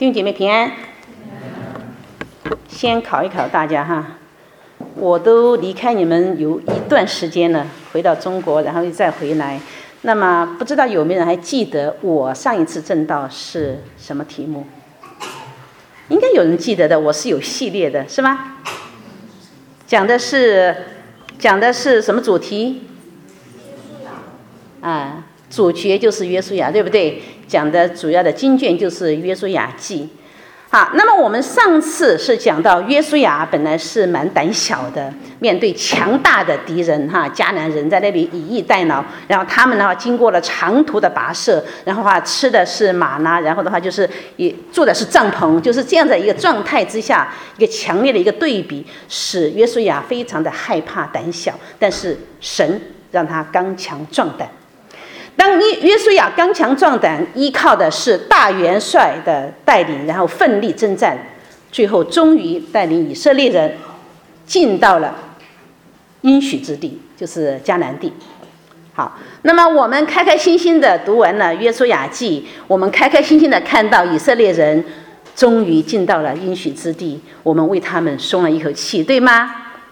弟兄姐妹平安。先考一考大家哈，我都离开你们有一段时间了，回到中国，然后又再回来。那么不知道有没有人还记得我上一次证道是什么题目？应该有人记得的，我是有系列的，是吗？讲的是什么主题？啊，主角就是约书亚，对不对？讲的主要的经卷就是约书亚记。好，那么我们上次是讲到约书亚本来是蛮胆小的，面对强大的敌人迦南人在那里以逸待劳，然后他们的话经过了长途的跋涉，然后吃的是玛拿，然后的话就是也住的是帐篷，就是这样的一个状态之下，一个强烈的一个对比，使约书亚非常的害怕胆小，但是神让他刚强壮胆。当约书亚刚强壮胆，依靠的是大元帅的带领，然后奋力征战，最后终于带领以色列人进到了应许之地，就是迦南地。好，那么我们开开心心的读完了约书亚记，我们开开心心的看到以色列人终于进到了应许之地，我们为他们松了一口气，对吗？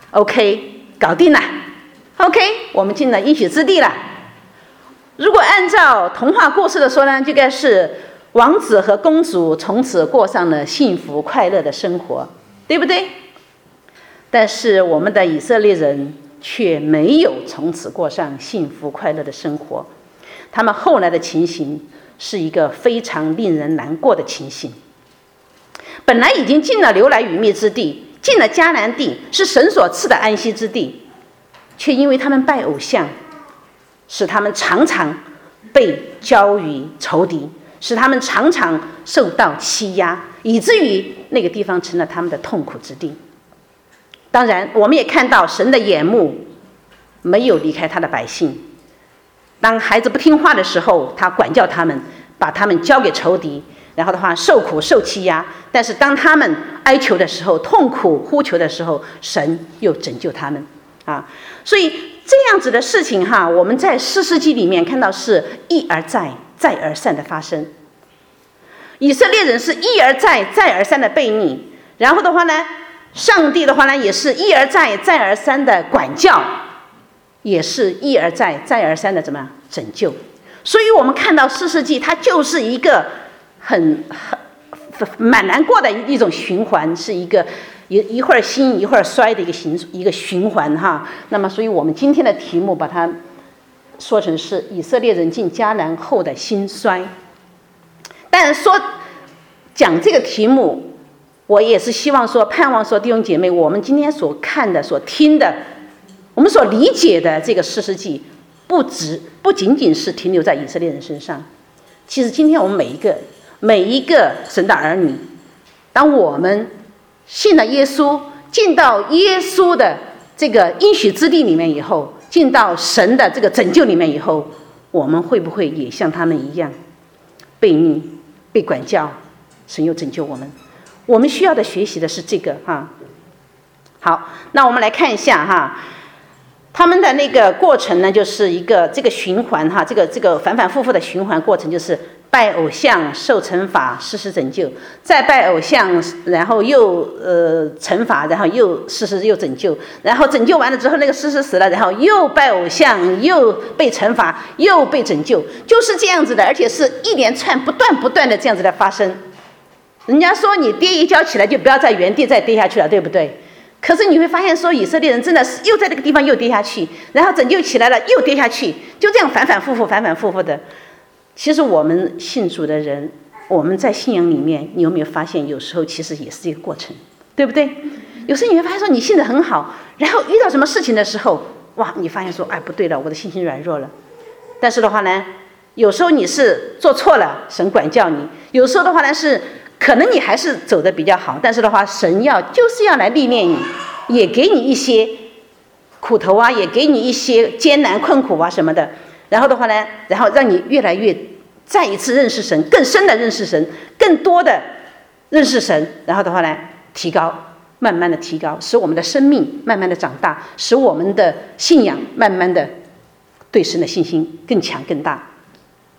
OK， 搞定了。 OK， 我们进了应许之地了。如果按照童话故事的说呢，就该是王子和公主从此过上了幸福快乐的生活，对不对？但是我们的以色列人却没有从此过上幸福快乐的生活，他们后来的情形是一个非常令人难过的情形。本来已经进了流奶与蜜之地，进了迦南地，是神所赐的安息之地，却因为他们拜偶像，使他们常常被交于仇敌，使他们常常受到欺压，以至于那个地方成了他们的痛苦之地。当然我们也看到神的眼目没有离开他的百姓，当孩子不听话的时候，他管教他们，把他们交给仇敌，然后的话受苦受欺压，但是当他们哀求的时候，痛苦呼求的时候，神又拯救他们所以这样子的事情我们在士师记里面看到是一而再再而三的发生。以色列人是一而再再而三的悖逆，然后的话呢，上帝的话呢也是一而再再而三的管教，也是一而再再而三的怎么样拯救。所以我们看到士师记它就是一个很蛮难过的一种循环，是一个一会儿兴一会儿衰的一个循环那么所以我们今天的题目把它说成是以色列人进迦南后的兴衰。但是讲这个题目，我也是希望盼望弟兄姐妹，我们今天所看的所听的，我们所理解的这个士师记不仅仅是停留在以色列人身上。其实今天我们每一个神的儿女，当我们信了耶稣，进到耶稣的这个应许之地里面以后，进到神的这个拯救里面以后，我们会不会也像他们一样悖逆被管教，神又拯救我们？我们需要的学习的是这个好，那我们来看一下他们的那个过程呢，就是一个这个循环这个反反复复的循环过程，就是拜偶像受惩罚，施施拯救，再拜偶像，然后又惩罚，然后又施施又拯救，然后拯救完了之后，那个施施死了，然后又拜偶像，又被惩罚，又被拯救，就是这样子的，而且是一连串不断的这样子的发生。人家说你跌一跤起来就不要在原地再跌下去了，对不对？可是你会发现以色列人真的是又在这个地方又跌下去，然后拯救起来了又跌下去，就这样反反复复的。其实我们信主的人，我们在信仰里面，你有没有发现有时候其实也是这个过程，对不对？有时候你会发现你信得很好，然后遇到什么事情的时候，哇，你发现哎不对了，我的信心软弱了。但是的话呢，有时候你是做错了，神管教你；有时候的话呢，是可能你还是走得比较好，但是的话，神就是要来历练你，也给你一些苦头也给你一些艰难困苦什么的。然后的话呢，然后让你越来越再一次认识神，更深的认识神，更多的认识神。然后的话呢，提高，慢慢的提高，使我们的生命慢慢的长大，使我们的信仰慢慢的对神的信心更强更大。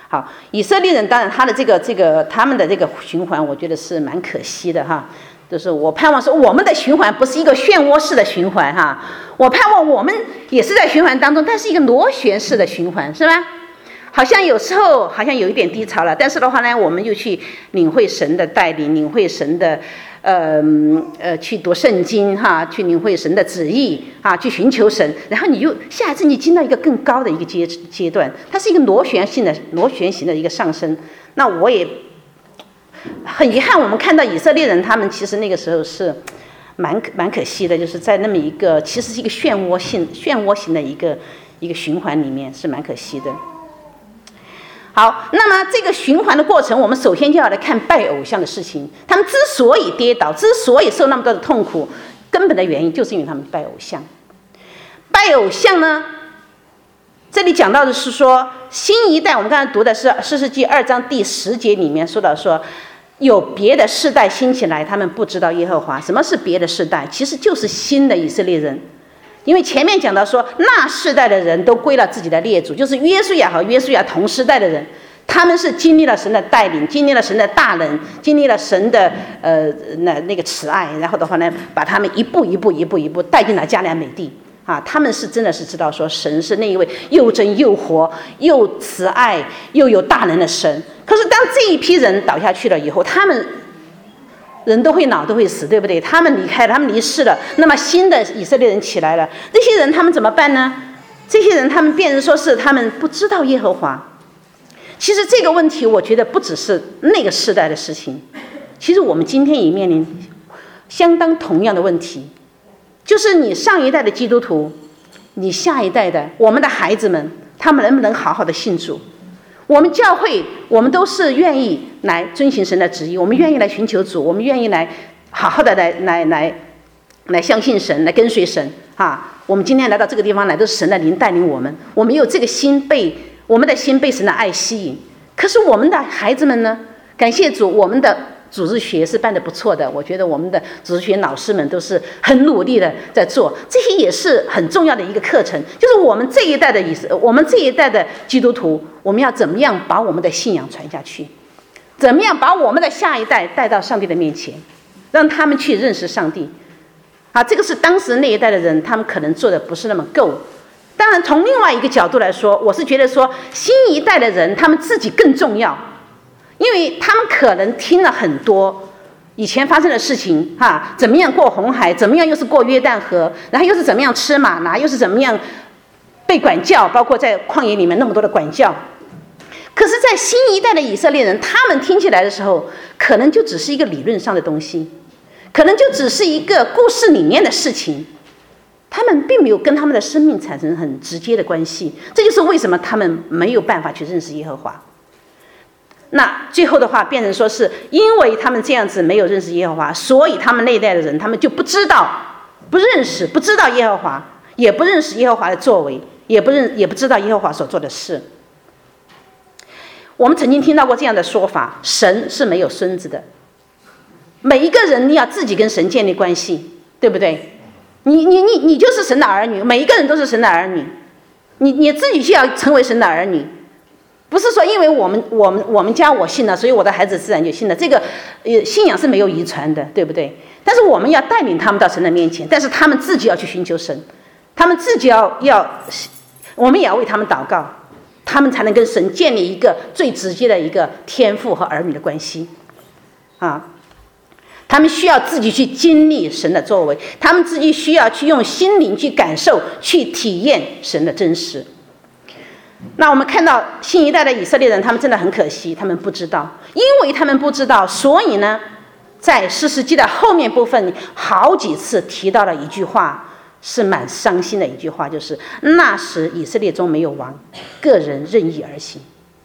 好，以色列人当然他的他们的这个循环，我觉得是蛮可惜的哈。就是我盼望说，我们的循环不是一个漩涡式的循环哈，我盼望我们也是在循环当中，但是一个螺旋式的循环，是吧？好像有时候好像有一点低潮了，但是的话呢，我们又去领会神的带领，领会神的去读圣经哈，去领会神的旨意啊，去寻求神，然后你又下一次你进到一个更高的一个阶段，它是一个螺旋型的一个上升。那我也很遗憾，我们看到以色列人他们其实那个时候是蛮可惜的，就是在那么一个其实是一个漩涡型的一个循环里面，是蛮可惜的。好，那么这个循环的过程，我们首先就要来看拜偶像的事情。他们之所以跌倒，之所以受那么多的痛苦，根本的原因就是因为他们拜偶像。拜偶像呢，这里讲到的是说，新一代，我们刚才读的是士师记2章第10节里面说到说，有别的世代兴起来，他们不知道耶和华。什么是别的世代？其实就是新的以色列人。因为前面讲到说，那世代的人都归了自己的列祖，就是约书亚和约书亚同时代的人，他们是经历了神的带领，经历了神的大能，经历了神的那个慈爱，然后的话呢，把他们一步一步带进了迦南美地啊。他们是真的是知道说，神是那一位又真又活又慈爱又有大能的神。可是当这一批人倒下去了以后，他们人都会老都会死，对不对？他们离开了，他们离世了，那么新的以色列人起来了，这些人他们怎么办呢？这些人他们变成说是他们不知道耶和华。其实这个问题我觉得不只是那个世代的事情，其实我们今天也面临相当同样的问题，就是你上一代的基督徒，你下一代的我们的孩子们，他们能不能好好的信主？我们教会，我们都是愿意来遵行神的旨意，我们愿意来寻求主，我们愿意来好好的来相信神，来跟随神啊！我们今天来到这个地方来，都是神的灵带领我们，我们有这个心我们的心被神的爱吸引。可是我们的孩子们呢？感谢主，我们的组织学是办得不错的，我觉得我们的组织学老师们都是很努力的在做，这些也是很重要的一个课程。就是我们这一代的基督徒，我们要怎么样把我们的信仰传下去？怎么样把我们的下一代带到上帝的面前，让他们去认识上帝？啊，这个是当时那一代的人，他们可能做的不是那么够。当然，从另外一个角度来说，我是觉得说，新一代的人他们自己更重要。因为他们可能听了很多以前发生的事情哈，怎么样过红海，怎么样又是过约旦河，然后又是怎么样吃玛拿，又是怎么样被管教，包括在旷野里面那么多的管教。可是在新一代的以色列人，他们听起来的时候，可能就只是一个理论上的东西，可能就只是一个故事里面的事情，他们并没有跟他们的生命产生很直接的关系。这就是为什么他们没有办法去认识耶和华。那最后的话变成说，是因为他们这样子没有认识耶和华，所以他们那一代的人，他们就不知道耶和华，也不认识耶和华的作为，也不知道耶和华所做的事。我们曾经听到过这样的说法，神是没有孙子的。每一个人你要自己跟神建立关系，对不对？你就是神的儿女，每一个人都是神的儿女，你自己需要成为神的儿女。不是说因为我们家我信了，所以我的孩子自然就信了。这个信仰是没有遗传的，对不对？但是我们要带领他们到神的面前，但是他们自己要去寻求神，他们自己我们也要为他们祷告，他们才能跟神建立一个最直接的一个天父和儿女的关系啊。他们需要自己去经历神的作为，他们自己需要去用心灵去感受，去体验神的真实。那我们看到新一代的以色列人，他们真的很可惜，他们不知道，因为他们不知道，所以呢，在士师记的后面部分好几次提到了一句话，是蛮伤心的一句话，就是那时以色列中没有王，个人任意而行。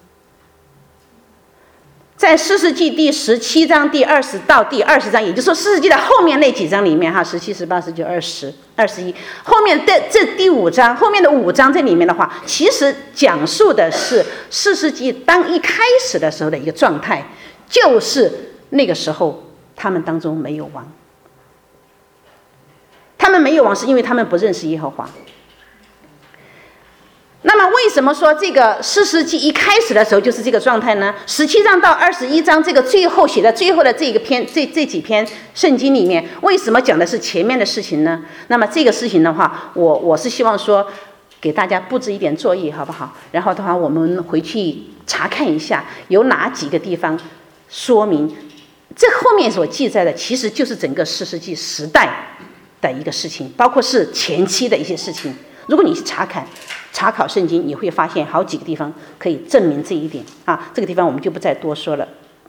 在士师记第17章第20到第20章，也就是说士师记的后面那几章里面哈，17、18、19、20、21，后面的这第5章，后面的5章这里面的话，其实讲述的是士师记当一开始的时候的一个状态，就是那个时候他们当中没有王，他们没有王是因为他们不认识耶和华。那么为为什么说这个士师记一开始的时候就是这个状态呢？17章到21章这个最后写的最后的这个篇这几篇圣经里面，为什么讲的是前面的事情呢？那么这个事情的话，我是希望说给大家布置一点作业，好不好？然后的话，我们回去查看一下有哪几个地方说明这后面所记载的其实就是整个士师记时代的一个事情，包括是前期的一些事情。如果你去查考圣经，你会发现好几个地方可以证明这一点啊。这个地方我们就不再多说了。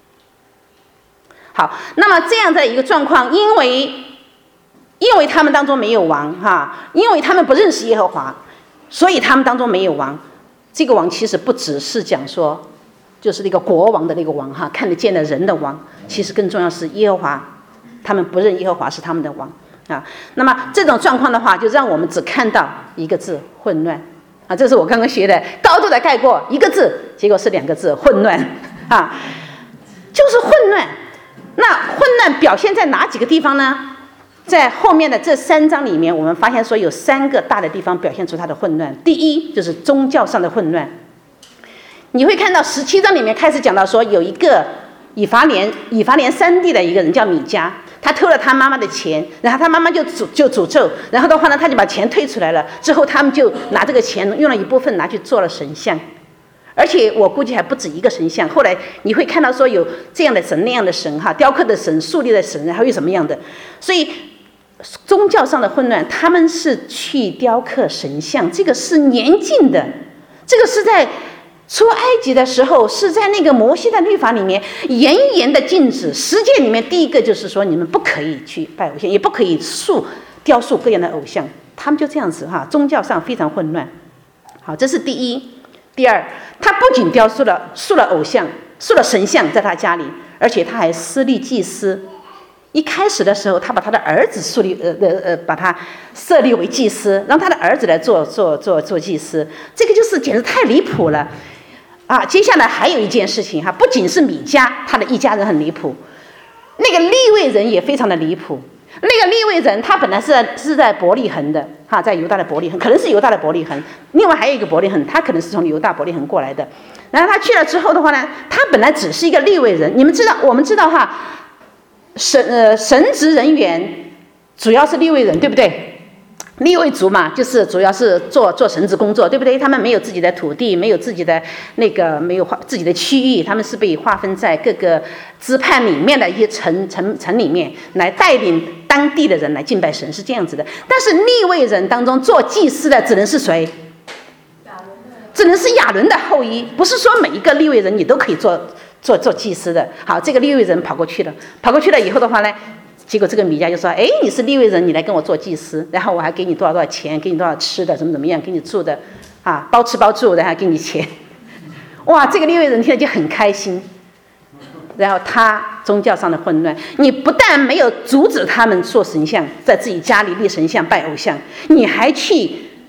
好，那么这样的一个状况，因为他们当中没有王哈，因为他们不认识耶和华，所以他们当中没有王。这个王其实不只是讲说就是那个国王的那个王哈，看得见的人的王，其实更重要是耶和华，他们不认耶和华是他们的王啊。那么这种状况的话，就让我们只看到一个字：混乱啊。这是我刚刚学的，高度的概括一个字，结果是2个字：混乱啊，就是混乱。那混乱表现在哪几个地方呢？在后面的这3章里面，我们发现说有3个大的地方表现出它的混乱。第一就是宗教上的混乱。你会看到17章里面开始讲到说，有一个以法莲山地的一个人叫米迦，他偷了他妈妈的钱，然后他妈妈就诅咒，然后的话呢，他就把钱退出来了。之后他们就拿这个钱用了一部分拿去做了神像，而且我估计还不止一个神像。后来你会看到说有这样的神那样的神哈，雕刻的神、树立的神，然后又什么样的。所以宗教上的混乱，他们是去雕刻神像，这个是严禁的，这个是在出埃及的时候，是在那个摩西的律法里面严严的禁止。10诫里面第一个就是说，你们不可以去拜偶像，也不可以雕塑各样的偶像。他们就这样子哈，宗教上非常混乱。好，这是第一。第二，他不仅塑了偶像，塑了神像在他家里，而且他还私立祭司。一开始的时候，他把他的儿子把他设立为祭司，让他的儿子来做祭司，这个就是简直太离谱了啊！接下来还有一件事情哈，不仅是米迦他的一家人很离谱，那个利未人也非常的离谱。那个利未人他本来是在伯利恒的哈，在犹大的伯利恒，可能是犹大的伯利恒，另外还有一个伯利恒，他可能是从犹大伯利恒过来的。然后他去了之后的话呢，他本来只是一个利未人，我们知道哈。神职人员主要是利未人，对不对？利未族嘛，就是主要是做神职工作，对不对？他们没有自己的土地，没有自己的没有自己的区域，他们是被划分在各个支派里面的一些城里面，来带领当地的人来敬拜神，是这样子的。但是利未人当中做祭司的只能是谁？只能是亚伦的后裔，不是说每一个利未人你都可以做祭司的。好，这个利未人跑过去了以后的话呢，结果这个米迦就说：“哎，你是利未人，你来跟我做祭司，然后我还给你多少钱，给你多少吃的，怎么样，给你住的，啊，包吃包住，然后给你钱。”哇，这个利未人听了就很开心。然后他宗教上的混乱，你不但没有阻止他们做神像，在自己家里立神像拜偶像，你还去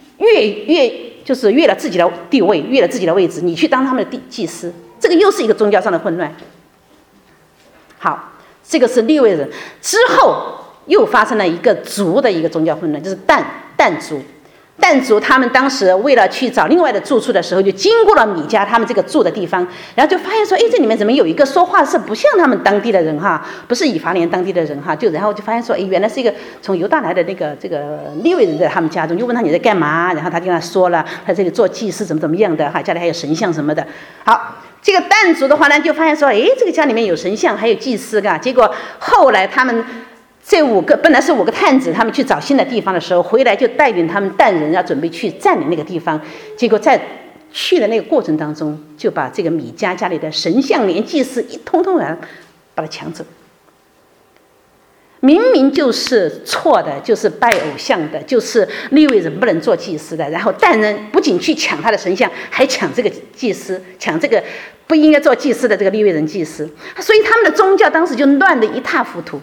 越了自己的地位，越了自己的位置，你去当他们的祭司，这个又是一个宗教上的混乱。好，这个是利未人。之后又发生了一个族的一个宗教混乱，就是但族。但族他们当时为了去找另外的住处的时候，就经过了米迦他们这个住的地方，然后就发现说，哎，这里面怎么有一个说话是不像他们当地的人哈，不是以法莲当地的人哈，然后就发现说，哎，原来是一个从犹大来的这个利未人在他们家中，就问他你在干嘛，然后他就跟他说了，他这里做祭司怎么样的哈，家里还有神像什么的。好，这个但族的话呢，就发现说，哎，这个家里面有神像，还有祭司噶。结果后来他们这本来是5个探子，他们去找新的地方的时候，回来就带领他们但人要准备去占领那个地方。结果在去的那个过程当中，就把这个米迦家里的神像连祭司一通把他抢走。明明就是错的，就是拜偶像的，就是利未人不能做祭司的。然后但人不仅去抢他的神像，还抢这个祭司，抢这个不应该做祭司的这个利未人祭司。所以他们的宗教当时就乱得一塌糊涂。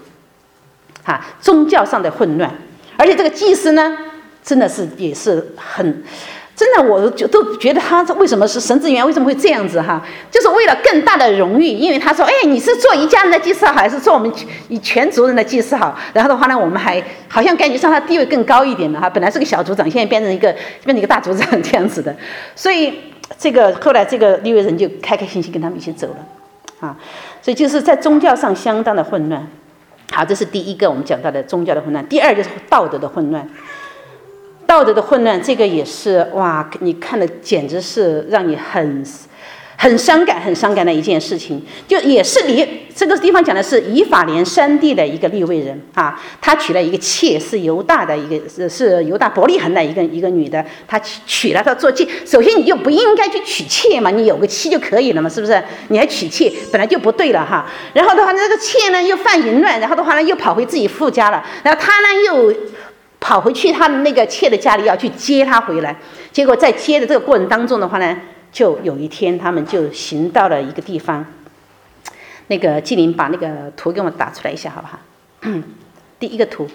宗教上的混乱，而且这个祭司呢，真的是也是很真的，我都觉得他为什么是神职人员，为什么会这样子哈？就是为了更大的荣誉，因为他说，哎，你是做一家人的祭司好，还是做我们全族人的祭司好？然后的话呢，我们还好像感觉上他地位更高一点了哈。本来是个小组长，现在变成一个大组长这样子的。所以后来这个利未人就开开心心跟他们一起走了啊。所以就是在宗教上相当的混乱。好，这是第一个我们讲到的宗教的混乱。第二就是道德的混乱。道德的混乱，这个也是哇，你看的简直是让你很伤感的一件事情。就也是这个地方讲的是以法莲山地的一个利未人啊，他娶了一个妾，是犹大伯利恒的一个女的，他娶了她做妾。首先你就不应该去娶妾嘛，你有个妻就可以了嘛，是不是？你还娶妾，本来就不对了哈。然后的话，这个妾呢又犯淫乱，然后的话呢又跑回自己父家了，然后他呢又跑回去他的那个妾的家里要去接他回来，结果在接的这个过程当中的话呢，就有一天他们就行到了一个地方。那个纪灵把那个图给我打出来一下好不好？第一个图，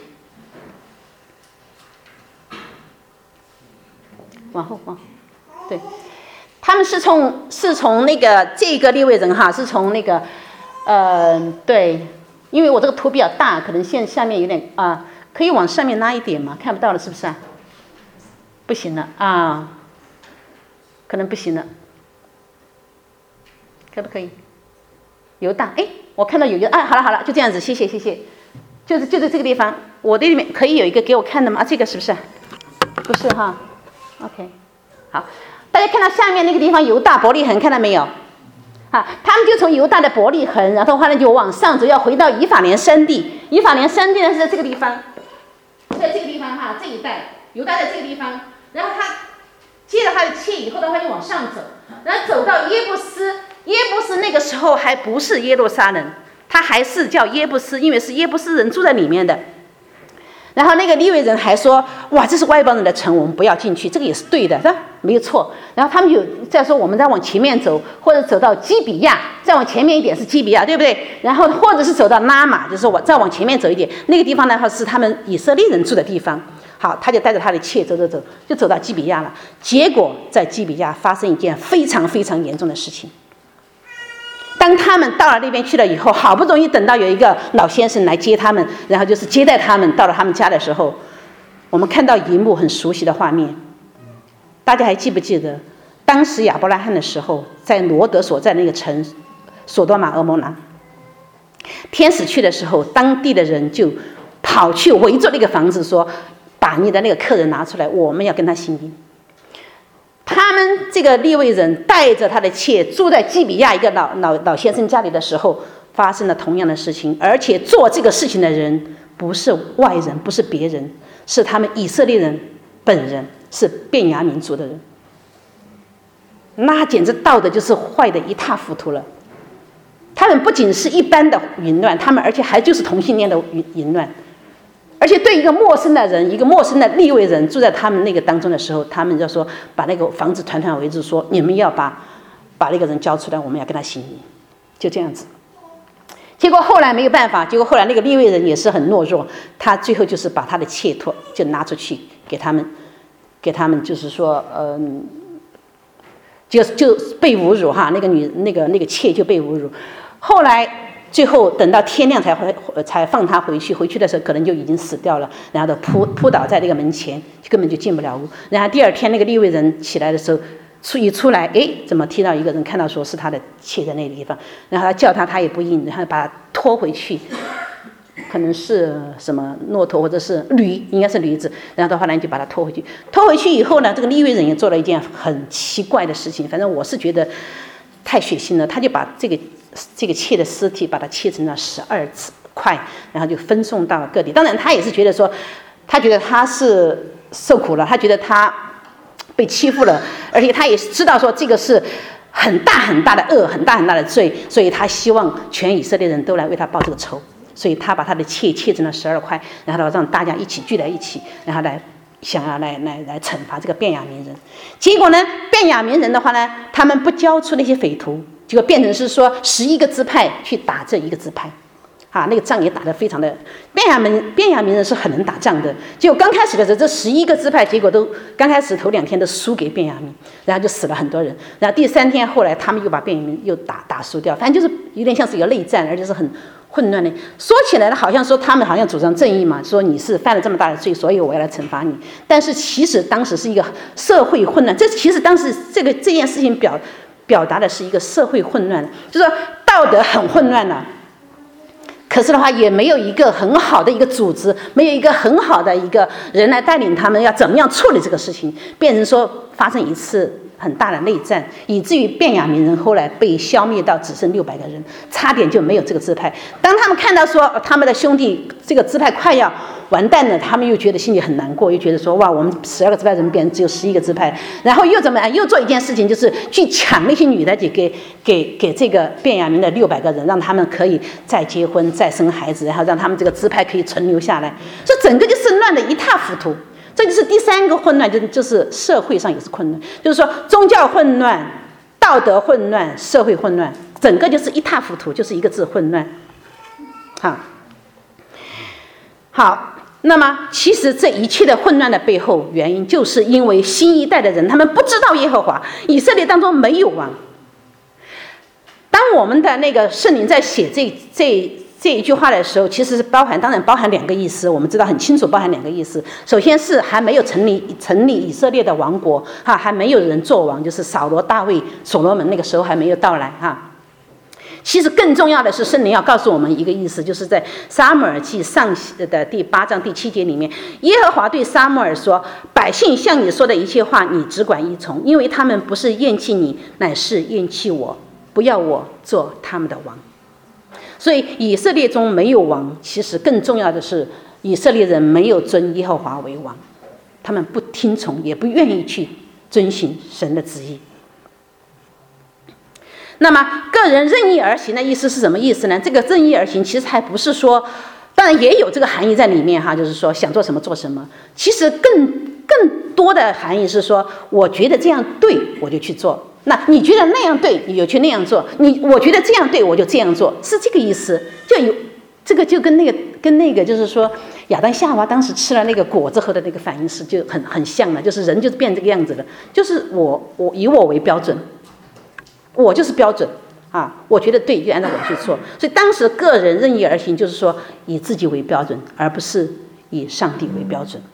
往后，对，他们是从那个这个利未人哈，是从那个对，因为我这个图比较大，可能下面有点啊。可以往上面拉一点吗？看不到了是不是啊？不行了啊，可能不行了，可不可以？犹大，哎，我看到有一个啊，好了，就这样子，谢谢，就是这个地方，我的里面可以有一个给我看的吗？啊，这个是不是？不是哈 ，OK， 好，大家看到下面那个地方犹大伯利恒，看到没有？啊，他们就从犹大的伯利恒，然后的话呢就往上走，要回到以法莲山地。以法莲山地呢是在这个地方。在这个地方哈，这一带犹大在这个地方，然后他接了他的妾以后的话就往上走，然后走到耶布斯。耶布斯那个时候还不是耶路撒冷，他还是叫耶布斯，因为是耶布斯人住在里面的。然后那个利未人还说，哇，这是外邦人的城，我们不要进去，这个也是对的，是吧？没有错。然后他们就再说，我们再往前面走，或者走到基比亚，再往前面一点是基比亚，对不对？然后或者是走到拉玛，就是我再往前面走一点，那个地方的话是他们以色列人住的地方。好，他就带着他的妾走，就走到基比亚了。结果在基比亚发生一件非常非常严重的事情。当他们到了那边去了以后，好不容易等到有一个老先生来接他们，然后就是接待他们到了他们家的时候，我们看到一幕很熟悉的画面。大家还记不记得当时亚伯拉罕的时候，在罗德所在那个城索多玛、蛾摩拉，天使去的时候，当地的人就跑去围着那个房子说，把你的那个客人拿出来，我们要跟他行淫。他们这个利未人带着他的妾住在基比亚一个老先生家里的时候，发生了同样的事情，而且做这个事情的人不是外人，不是别人，是他们以色列人本人，是便雅悯族的人。那简直道德就是坏的一塌糊涂了。他们不仅是一般的淫乱，他们而且还就是同性恋的淫乱。而且对一个陌生的人，一个陌生的利未人住在他们那个当中的时候，他们就说把那个房子团团围住，说你们要把那个人交出来，我们要跟他行淫，就这样子。结果后来没有办法，结果后来那个利未人也是很懦弱，他最后就是把他的妾就拿出去给他们就是说就被侮辱哈，那个妾就被侮辱。后来最后等到天亮才放他回去，回去的时候可能就已经死掉了，然后都扑倒在那个门前，根本就进不了屋。然后第二天那个利未人起来的时候，一出来，哎，怎么踢到一个人，看到说是他的妾在那个地方，然后他叫他也不应，然后把他拖回去，可能是什么骆驼或者是驴，应该是驴子，然后的话呢就把他拖回去。拖回去以后呢，这个利未人也做了一件很奇怪的事情，反正我是觉得太血腥了，他就把这个妾的尸体把它切成了12块，然后就分送到各地。当然他也是觉得说，他觉得他是受苦了，他觉得他被欺负了，而且他也知道说这个是很大很大的恶，很大很大的罪，所以他希望全以色列人都来为他报这个仇，所以他把他的妾切成了12块，然后让大家一起聚在一起，然后想要来惩罚这个便雅悯人。结果呢，便雅悯人的话呢，他们不交出那些匪徒，结果变成是说11个支派去打这一个支派。 那个仗也打得非常的，便雅悯人是很能打仗的。结果刚开始的时候，这11个支派结果都刚开始头2天都输给便雅悯，然后就死了很多人。然后第3天后来他们又把便雅悯又打输掉，反正就是有点像是一个内战，而且是很混乱的。说起来呢，好像说他们好像主张正义嘛，说你是犯了这么大的罪，所以我要来惩罚你。但是其实当时是一个社会混乱，这其实当时这件事情表达的是一个社会混乱，就是说道德很混乱了。可是的话，也没有一个很好的一个组织，没有一个很好的一个人来带领他们要怎么样处理这个事情，变成说发生一次很大的内战，以至于便雅悯人后来被消灭到只剩600个人，差点就没有这个支派。当他们看到说他们的兄弟这个支派快要完蛋了，他们又觉得心里很难过，又觉得说哇，我们12个支派人变成只有11个支派，然后又怎么样？又做一件事情，就是去抢那些女的，给这个便雅悯的600个人，让他们可以再结婚、再生孩子，然后让他们这个支派可以存留下来。这整个就是乱得一塌糊涂。这就是第3个混乱，就是社会上也是混乱，就是说宗教混乱、道德混乱、社会混乱，整个就是一塌糊涂，就是一个字混乱。好，那么其实这一切的混乱的背后原因，就是因为新一代的人他们不知道耶和华，以色列当中没有王。当我们的那个圣灵在写这一句话的时候，其实是当然包含2个意思，我们知道很清楚，包含2个意思。首先是还没有成立以色列的王国，还没有人做王，就是扫罗、大卫、所罗门那个时候还没有到来。其实更重要的是，圣灵要告诉我们一个意思，就是在撒母耳记上的第8章第7节里面，耶和华对撒母耳说：“百姓向你说的一切话，你只管依从，因为他们不是厌弃你，乃是厌弃我，不要我做他们的王。”所以以色列中没有王，其实更重要的是以色列人没有尊耶和华为王，他们不听从，也不愿意去遵行神的旨意。那么个人任意而行的意思是什么意思呢？这个任意而行其实还不是说，当然也有这个含义在里面就是说想做什么做什么。其实更多的含义是说，我觉得这样对我就去做，那你觉得那样对你就去那样做，我觉得这样对我就这样做，是这个意思。就有这个就跟那个就是说亚当夏娃当时吃了那个果子后的那个反应是就很像了，就是人就是变这个样子了，就是我以我为标准，我就是标准我觉得对就按照我去做。所以当时个人任意而行，就是说以自己为标准，而不是以上帝为标准。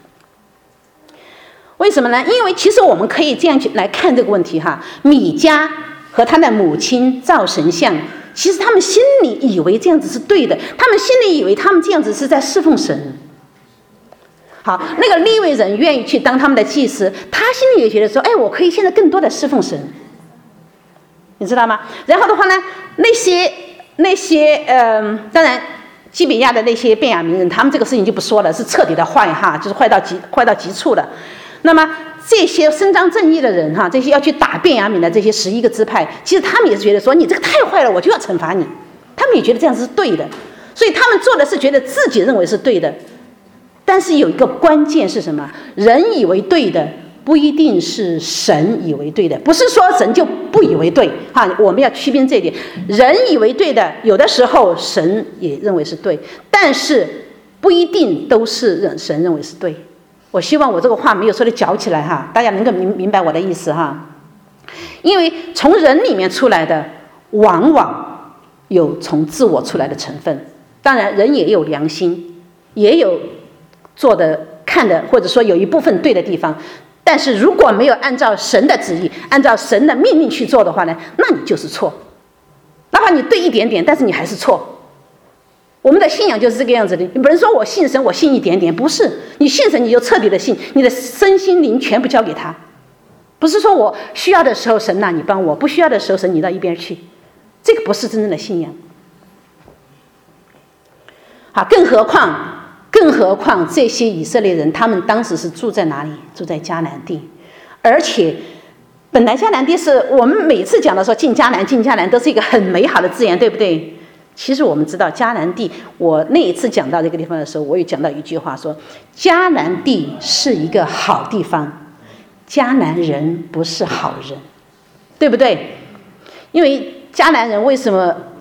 为什么呢？因为其实我们可以这样去来看这个问题米迦和他的母亲造神像，其实他们心里以为这样子是对的，他们心里以为他们这样子是在侍奉神。好，那个利未人愿意去当他们的祭司，他心里也觉得说，我可以现在更多的侍奉神，你知道吗？然后的话呢，那些当然基比亚的那些便雅悯人，他们这个事情就不说了，是彻底的坏就是坏到极处了。那么这些伸张正义的人这些要去打便雅悯的这些11个支派，其实他们也是觉得说你这个太坏了，我就要惩罚你，他们也觉得这样是对的，所以他们做的是觉得自己认为是对的。但是有一个关键是什么？人以为对的不一定是神以为对的，不是说神就不以为对我们要区分这一点。人以为对的，有的时候神也认为是对，但是不一定都是神认为是对。我希望我这个话没有说的矫起来大家能够明白我的意思因为从人里面出来的往往有从自我出来的成分，当然人也有良心，也有做的看的，或者说有一部分对的地方，但是如果没有按照神的旨意，按照神的命令去做的话呢，那你就是错，哪怕你对一点点，但是你还是错。我们的信仰就是这个样子的，你不能说我信神我信一点点，不是，你信神你就彻底的信，你的身心灵全部交给他，不是说我需要的时候神你帮我，不需要的时候神你到一边去，这个不是真正的信仰。更何况这些以色列人他们当时是住在哪里？住在迦南地，而且本来迦南地是我们每次讲的说进迦南都是一个很美好的字眼，对不对？其实我们知道迦南地，我那一次讲到这个地方的时候，我也讲到一句话说，迦南地是一个好地方，迦南人不是好人，对不对？因为迦南人为什么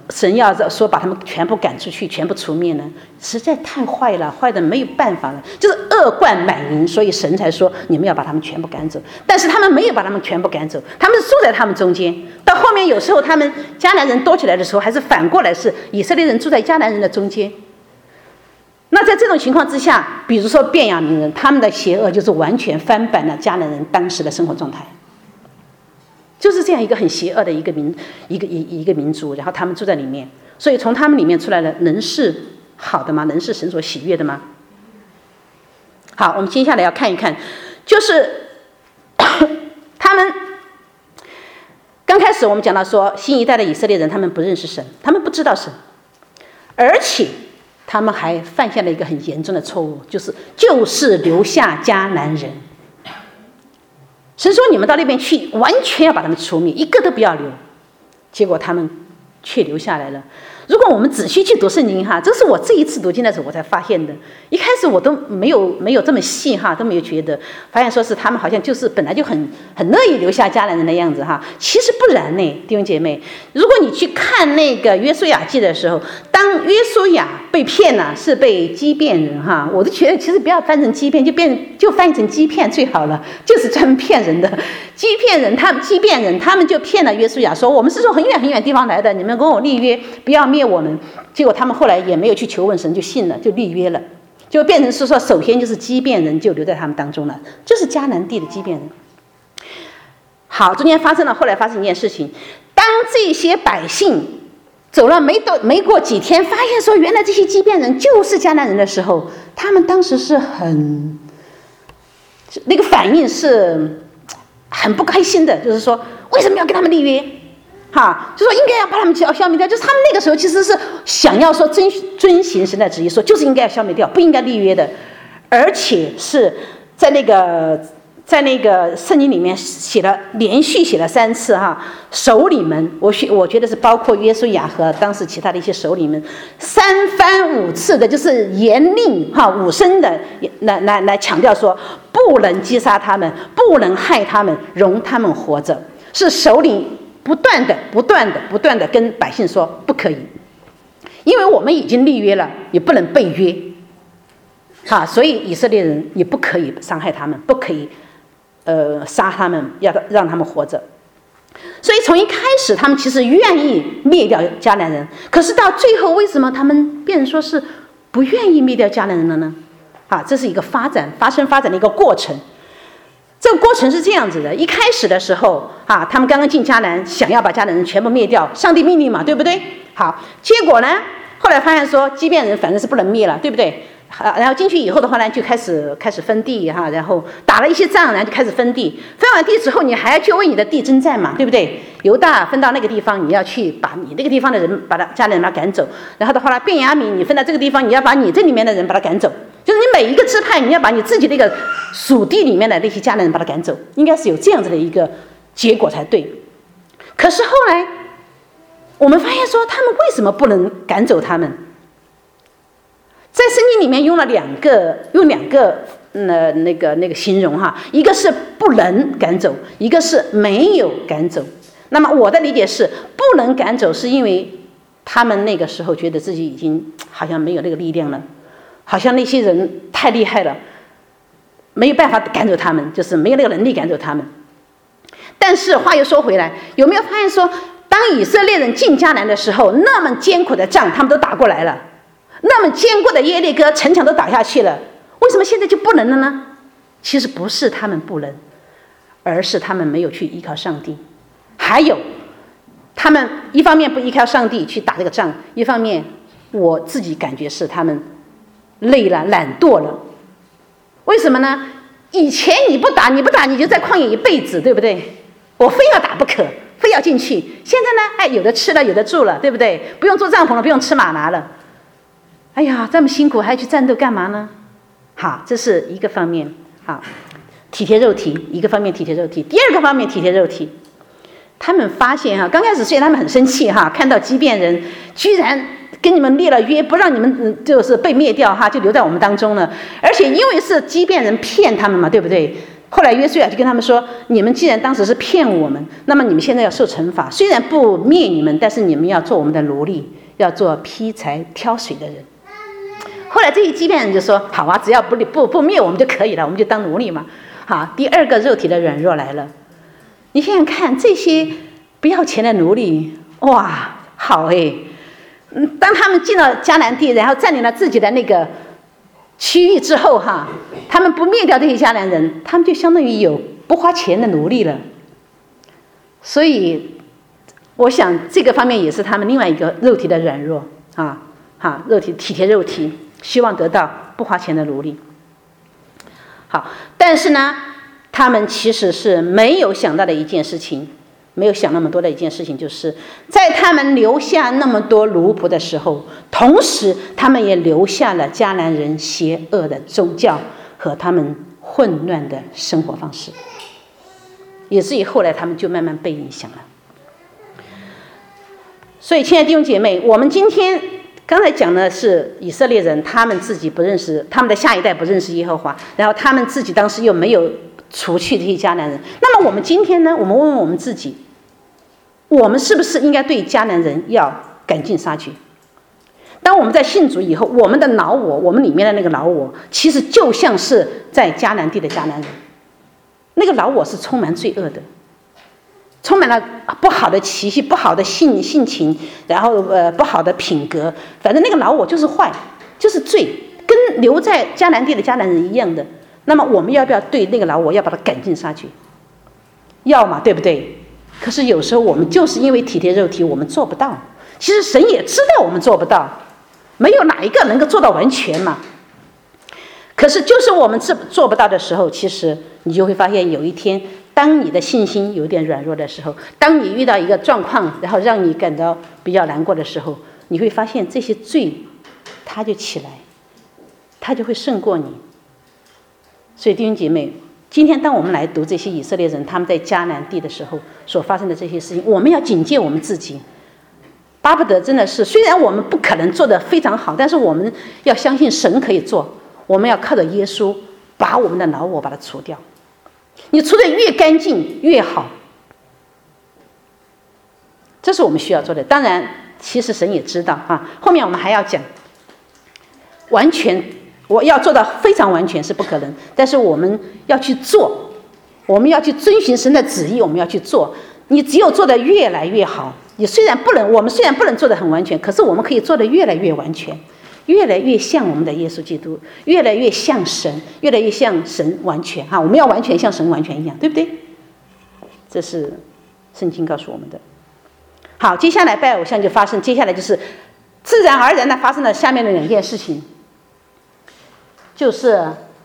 神要说把他们全部赶出去，全部除灭呢？实在太坏了，坏的没有办法了，就是恶贯满盈，所以神才说你们要把他们全部赶走。但是他们没有把他们全部赶走，他们是住在他们中间。到后面有时候他们迦南人多起来的时候，还是反过来是以色列人住在迦南人的中间。那在这种情况之下，比如说便雅悯人，他们的邪恶就是完全翻版了迦南人当时的生活状态。就是这样一个很邪恶的一个民族，然后他们住在里面，所以从他们里面出来的人是好的吗？人是神所喜悦的吗？好，我们接下来要看一看，就是他们刚开始我们讲到说，新一代的以色列人他们不认识神，他们不知道神，而且他们还犯下了一个很严重的错误，就是留下迦南人。神说你们到那边去，完全要把他们除灭，一个都不要留。结果他们却留下来了。如果我们仔细去读圣经哈，这是我这一次读经的时候我才发现的。一开始我都没有这么细哈，都没有觉得，发现说是他们好像就是本来就很乐意留下迦南人的样子哈。其实不然呢，弟兄姐妹，如果你去看那个约书亚记的时候，当约书亚被骗了，是被畸变人哈，我都觉得其实不要翻成畸变，就翻译成欺骗最好了，就是专门骗人的畸变人，他们就骗了约书亚说，我们是从很远很远地方来的，你们跟我立约，不要灭我们。结果他们后来也没有去求问神，就信了，就立约了，就变成是说，首先就是畸变人就留在他们当中了，就是迦南地的畸变人。好，中间后来发生一件事情，当这些百姓走了没过几天，发现说原来这些畸变人就是迦南人的时候，他们当时是那个反应是很不开心的，就是说为什么要跟他们立约？就说应该要把他们消灭掉，就是他们那个时候其实是想要说遵行神的旨意，说就是应该要消灭掉，不应该立约的，而且是在那个圣经里面连续写了3次首领们，我觉得是包括约书亚和当时其他的一些首领们，3番5次的就是严令5声的来强调说不能击杀他们，不能害他们，容他们活着，是首领不断的跟百姓说不可以，因为我们已经立约了，也不能背约所以以色列人也不可以伤害他们，不可以杀他们，要让他们活着。所以从一开始他们其实愿意灭掉迦南人，可是到最后为什么他们变成说是不愿意灭掉迦南人了呢？这是一个发展的一个过程。这个过程是这样子的，一开始的时候他们刚刚进迦南，想要把迦南人全部灭掉，上帝命令嘛，对不对？好，结果呢，后来发现说畸变人反正是不能灭了，对不对？然后进去以后的话呢，就开始分地然后打了一些仗，然后就开始分地。分完地之后，你还要去为你的地征战嘛，对不对？犹大分到那个地方，你要去把你那个地方的人，把迦南人把他赶走。然后的话呢，便雅悯你分到这个地方，你要把你这里面的人把他赶走。就是你每一个支派，你要把你自己那个属地里面的那些迦南人把他赶走，应该是有这样子的一个结果才对。可是后来我们发现说，他们为什么不能赶走他们？在圣经里面用两个那个形容一个是不能赶走，一个是没有赶走。那么我的理解是，不能赶走是因为他们那个时候觉得自己已经好像没有那个力量了，好像那些人太厉害了，没有办法赶走他们，就是没有那个能力赶走他们。但是话又说回来，有没有发现说，当以色列人进迦南的时候，那么艰苦的仗他们都打过来了，那么坚固的耶利哥城墙都打下去了，为什么现在就不能了呢？其实不是他们不能，而是他们没有去依靠上帝。还有他们一方面不依靠上帝去打这个仗，一方面我自己感觉是他们累了，懒惰了。为什么呢？以前你不打你就在旷野一辈子，对不对？我非要打不可，非要进去。现在呢，有的吃了，有的住了，对不对？不用做帐篷了，不用吃玛拿了。哎呀，这么辛苦还要去战斗干嘛呢？好，这是一个方面。好，体贴肉体，一个方面体贴肉体。第二个方面体贴肉体，他们发现刚开始虽然他们很生气看到畸变人居然跟你们立了约，不让你们就是被灭掉就留在我们当中了。而且因为是畸变人骗他们嘛，对不对？ 后来约书亚就跟他们说，你们既然当时是骗我们，那么你们现在要受惩罚，虽然不灭你们，但是你们要做我们的奴隶，要做劈柴挑水的人。后来这些基遍人就说，好啊，只要不灭我们就可以了，我们就当奴隶嘛。好，第二个肉体的软弱来了。你想想看，这些不要钱的奴隶，哇，好诶。当他们进了迦南地，然后占领了自己的那个区域之后他们不灭掉这些迦南人，他们就相当于有不花钱的奴隶了。所以我想这个方面也是他们另外一个肉体的软弱肉体体贴肉体，希望得到不花钱的奴隶。好，但是呢，他们其实是没有想到的一件事情，没有想那么多的一件事情，就是在他们留下那么多奴仆的时候，同时他们也留下了迦南人邪恶的宗教和他们混乱的生活方式，以至于后来他们就慢慢被影响了。所以亲爱的弟兄姐妹，我们今天刚才讲的是以色列人，他们自己不认识，他们的下一代不认识耶和华，然后他们自己当时又没有除去这些迦南人。那么我们今天呢，我们问问我们自己，我们是不是应该对迦南人要赶尽杀绝？当我们在信主以后，我们的老我，我们里面的那个老我，其实就像是在迦南地的迦南人，那个老我是充满罪恶的，充满了不好的习气，不好的性情，然后不好的品格，反正那个老我就是坏，就是罪，跟留在迦南地的迦南人一样的。那么我们要不要对那个老我要把它赶尽杀绝？要嘛，对不对？可是有时候我们就是因为体贴肉体，我们做不到。其实神也知道我们做不到，没有哪一个能够做到完全嘛。可是就是我们做不到的时候，其实你就会发现有一天，当你的信心有点软弱的时候，当你遇到一个状况，然后让你感到比较难过的时候，你会发现这些罪它就起来，它就会胜过你。所以弟兄姐妹，今天当我们来读这些以色列人他们在迦南地的时候所发生的这些事情，我们要警戒我们自己，巴不得真的是，虽然我们不可能做得非常好，但是我们要相信神可以做，我们要靠着耶稣把我们的老我把它除掉，你除得越干净越好，这是我们需要做的。当然其实神也知道后面我们还要讲完全，我要做到非常完全是不可能，但是我们要去做，我们要去遵循神的旨意，我们要去做。你只有做得越来越好，我们虽然不能做得很完全，可是我们可以做得越来越完全，越来越像我们的耶稣基督，越来越像神，越来越像神完全我们要完全像神完全一样，对不对？这是圣经告诉我们的。好，接下来拜偶像就发生，接下来就是自然而然的发生了下面的两件事情，就是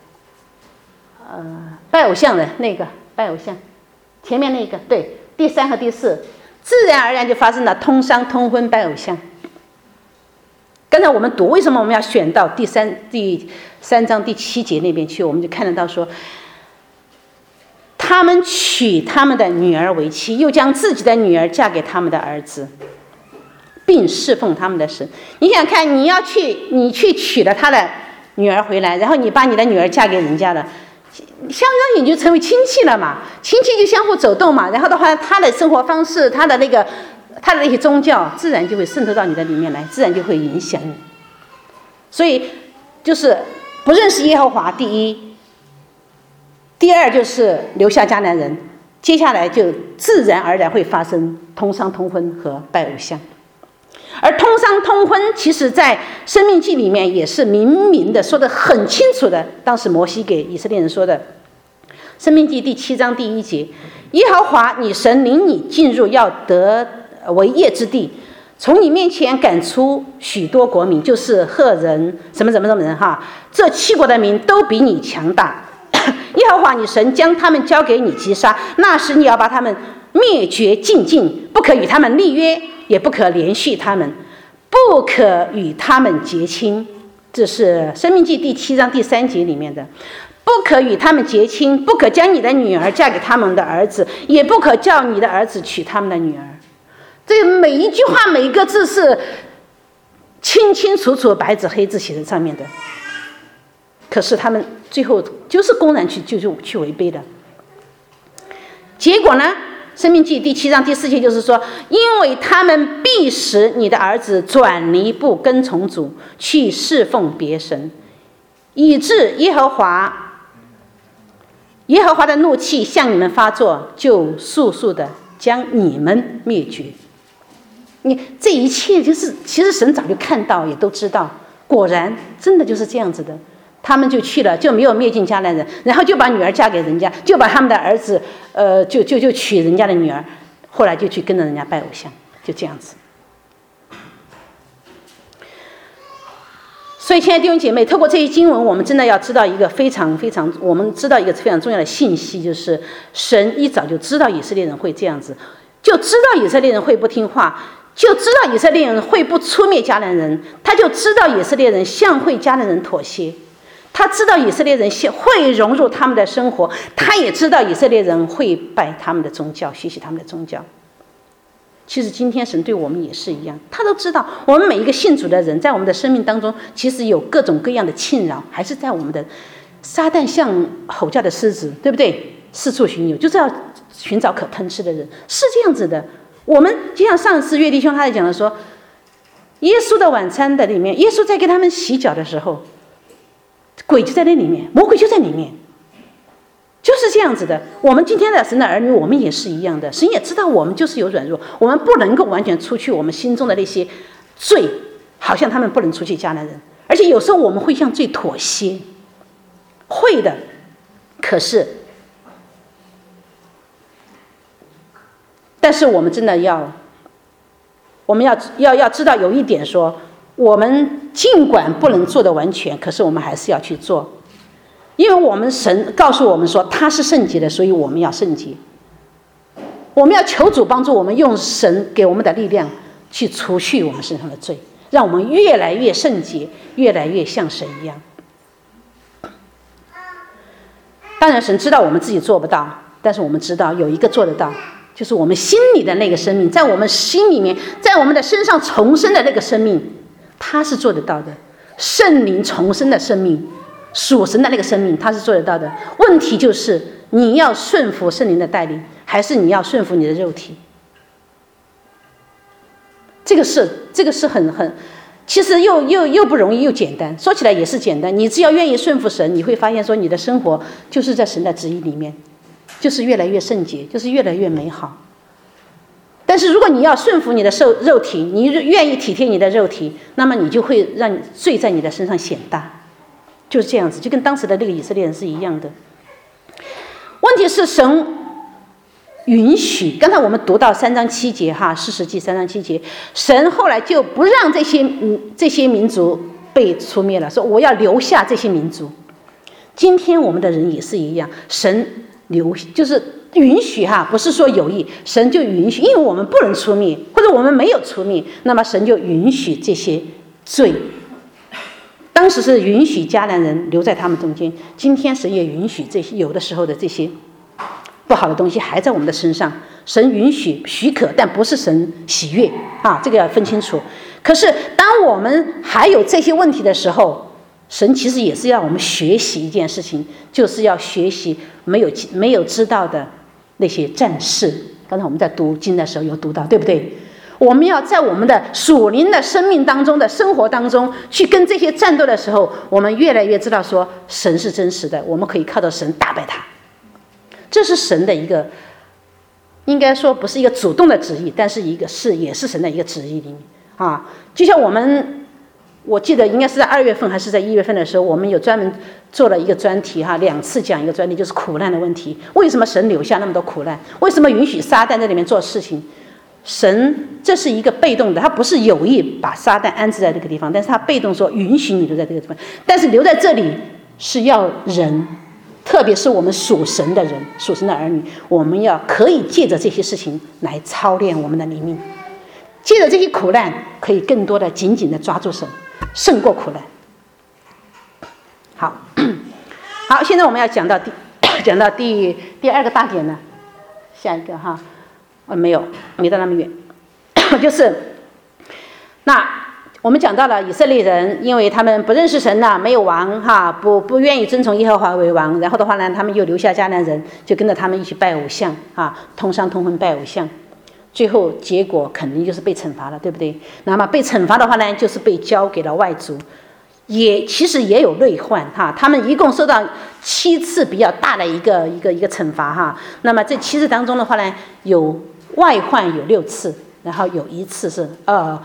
拜偶像的那个拜偶像，前面那个对，第3和第4，自然而然就发生了通商通婚拜偶像。刚才我们读，为什么我们要选到第3章第7节那边去？我们就看得到说，他们娶他们的女儿为妻，又将自己的女儿嫁给他们的儿子，并侍奉他们的神。你想看，你去娶了他的女儿回来，然后你把你的女儿嫁给人家了，相当于你就成为亲戚了嘛，亲戚就相互走动嘛，然后的话，他的生活方式，他的那些宗教，自然就会渗透到你的里面来，自然就会影响你。所以就是不认识耶和华，第一，第二就是留下迦南人，接下来就自然而然会发生通商通婚和拜偶像。而通商通婚其实在申命记里面也是明明的说得很清楚的，当时摩西给以色列人说的，申命记第7章第1节，耶和华你神领你进入要得为业之地，从你面前赶出许多国民，就是赫人什么人这7国的民都比你强大，耶和华你神将他们交给你击杀，那时你要把他们灭绝尽尽，不可与他们立约，也不可连续他们，不可与他们结亲。这是申命记第7章第3节里面的，不可与他们结亲，不可将你的女儿嫁给他们的儿子，也不可叫你的儿子娶他们的女儿。这每一句话每一个字是清清楚楚白纸黑字写在上面的，可是他们最后就是公然去违背的。 结果呢，申命记第7章第4节就是说，因为他们必使你的儿子转离不跟从主，去侍奉别神，以致耶和华的怒气向你们发作，就速速的将你们灭绝。你这一切就是其实神早就看到，也都知道，果然真的就是这样子的。他们就去了，就没有灭尽迦南人，然后就把女儿嫁给人家，就把他们的儿子就娶人家的女儿，后来就去跟着人家拜偶像，就这样子。所以亲爱的弟兄姐妹，透过这些经文，我们真的要知道一个我们知道一个非常重要的信息，就是神一早就知道以色列人会这样子，就知道以色列人会不听话，就知道以色列人会不出灭迦南人，他就知道以色列人向会迦南人妥协，他知道以色列人会融入他们的生活，他也知道以色列人会拜他们的宗教，学习他们的宗教。其实今天神对我们也是一样，他都知道我们每一个信主的人在我们的生命当中其实有各种各样的侵扰，还是在我们的撒旦像吼叫的狮子，对不对？四处寻有，就是要寻找可吞吃的人，是这样子的。我们就像上次岳弟兄他在讲的说，耶稣的晚餐的里面，耶稣在给他们洗脚的时候，鬼就在那里面，魔鬼就在里面，就是这样子的。我们今天的神的儿女，我们也是一样的。神也知道我们就是有软弱，我们不能够完全出去我们心中的那些罪，好像他们不能出去迦南人，而且有时候我们会向罪妥协，会的。可是，但是我们真的我们要知道有一点说，我们尽管不能做得完全，可是我们还是要去做。因为我们神告诉我们说他是圣洁的，所以我们要圣洁。我们要求主帮助我们，用神给我们的力量去除去我们身上的罪，让我们越来越圣洁，越来越像神一样。当然神知道我们自己做不到，但是我们知道有一个做得到，就是我们心里的那个生命，在我们心里面，在我们的身上重生的那个生命，他是做得到的。圣灵重生的生命，属神的那个生命，他是做得到的。问题就是你要顺服圣灵的带领，还是你要顺服你的肉体？这个是很其实又不容易又简单，说起来也是简单。你只要愿意顺服神，你会发现说你的生活就是在神的旨意里面，就是越来越圣洁，就是越来越美好。但是如果你要顺服你的肉体，你愿意体贴你的肉体，那么你就会让罪在你的身上显大，就是这样子，就跟当时的那个以色列人是一样的。问题是神允许，刚才我们读到3章7节士师记3章7节，神后来就不让这些民族被出灭了，说我要留下这些民族。今天我们的人也是一样，神就是允许不是说有意，神就允许，因为我们不能出灭，或者我们没有出灭，那么神就允许这些罪。当时是允许迦南人留在他们中间，今天神也允许这些有的时候的这些不好的东西还在我们的身上，神允许许可，但不是神喜悦这个要分清楚。可是当我们还有这些问题的时候，神其实也是要我们学习一件事情，就是要学习没有知道的那些战事。刚才我们在读经的时候有读到，对不对？我们要在我们的属灵的生命当中的生活当中去跟这些战斗的时候，我们越来越知道说神是真实的，我们可以靠到神打败他。这是神的一个，应该说不是一个主动的旨意，但是也是神的一个旨意里面就像我记得应该是在2月份还是在1月份的时候，我们有专门做了一个专题2次讲一个专题，就是苦难的问题。为什么神留下那么多苦难？为什么允许撒旦在里面做事情？神这是一个被动的，他不是有意把撒旦安置在这个地方，但是他被动说允许你留在这个地方，但是留在这里是要人，特别是我们属神的人，属神的儿女，我们可以借着这些事情来操练我们的灵命，借着这些苦难可以更多的紧紧的抓住神，胜过苦难。好，现在我们要讲到第二个大点呢，下一个没到那么远，就是那我们讲到了以色列人，因为他们不认识神呐，没有王哈，不愿意遵从耶和华为王，然后的话呢，他们又留下迦南人，就跟着他们一起拜偶像啊，通商通婚拜偶像，最后结果肯定就是被惩罚了，对不对？那么被惩罚的话呢，就是被交给了外族，其实也有内患哈，他们一共受到7次比较大的一个惩罚哈。那么这7次当中的话呢，有外患有6次，然后有1次是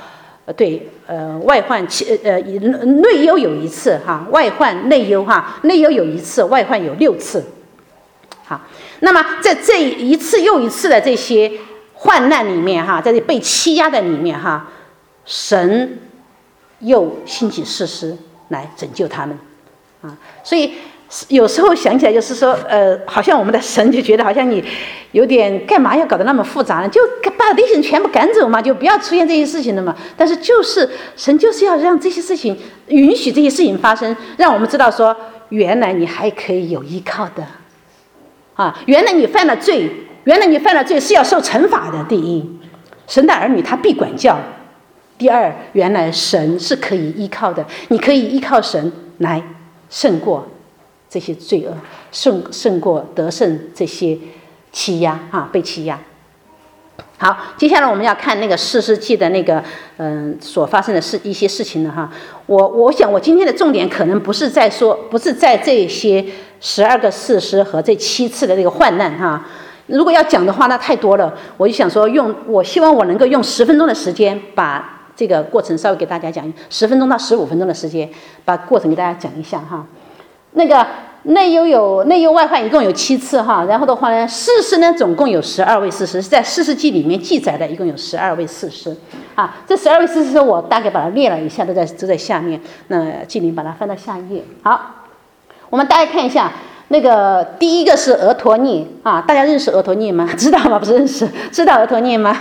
外患内忧有1次哈，外患内忧哈，内忧有1次，外患有6次。好，那么在这一次又一次的这些患难里面哈，在这被欺压的里面哈，神又兴起士师来拯救他们啊，所以有时候想起来就是说，好像我们的神就觉得好像你有点干嘛要搞得那么复杂呢？就把这些人全部赶走嘛，就不要出现这些事情了嘛。但是就是神就是要让这些事情允许这些事情发生，让我们知道说，原来你还可以有依靠的啊！原来你犯了罪，是要受惩罚的。第一，神的儿女他必管教；第二，原来神是可以依靠的，你可以依靠神来胜过这些罪恶，胜过得胜这些欺压啊，被欺压。好，接下来我们要看那个士师记的那个所发生的一些事情了哈。我想我今天的重点可能不是在这些12个士师和这7次的那个患难哈。如果要讲的话，那太多了。我就想说我希望我能够用10分钟的时间把这个过程稍微给大家讲，10分钟到15分钟的时间把过程给大家讲一下哈。那个内忧外患一共有7次哈，然后的话呢，士师呢总共有12位士师，是在士师记里面记载的，一共有12位士师啊。这12位士师我大概把它列了一下，都在下面。那纪灵把它翻到下一页。好，我们大家看一下，那个第一个是俄陀聶啊，大家认识俄陀聶吗？知道吗？不是认识，知道俄陀聶吗？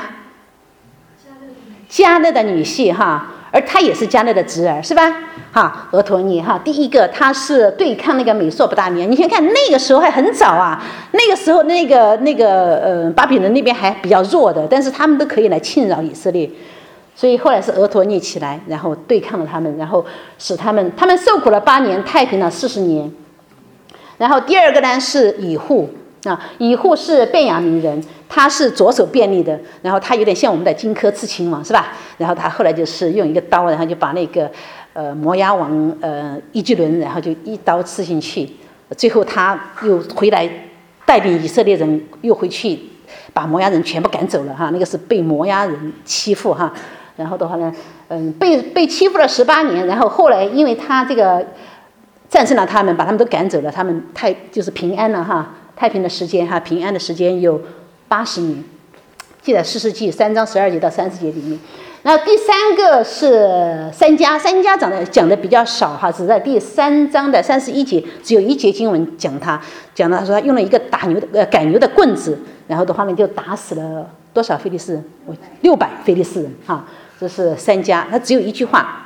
迦勒的女婿哈，而他也是迦勒的侄儿，是吧？哈，俄陀聶哈，第一个他是对抗那个美索不达米亚。你先看那个时候还很早啊，那个时候巴比伦那边还比较弱的，但是他们都可以来侵扰以色列，所以后来是俄陀聶起来，然后对抗了他们，然后使他们受苦了8年，太平了40年。然后第二个呢是以户啊，以户是便雅悯人，他是左手便利的，然后他有点像我们的荆轲刺秦王是吧？然后他后来就是用一个刀，然后就把那个摩押王伊基伦，然后就一刀刺进去，最后他又回来带领以色列人又回去把摩押人全部赶走了哈，那个是被摩押人欺负哈，然后的话呢，被欺负了18年，然后后来因为他这个战胜了他们，把他们都赶走了，他们就是平安了哈，太平的时间哈，平安的时间有80年，记在士师记3章12节到30节里面。然后第三个是三家讲的比较少哈，只在第3章的31节，只有1节经文讲他说他用了一个赶牛的棍子，然后的话呢就打死了多少非利士人？600非利士人哈，这是三家，他只有一句话。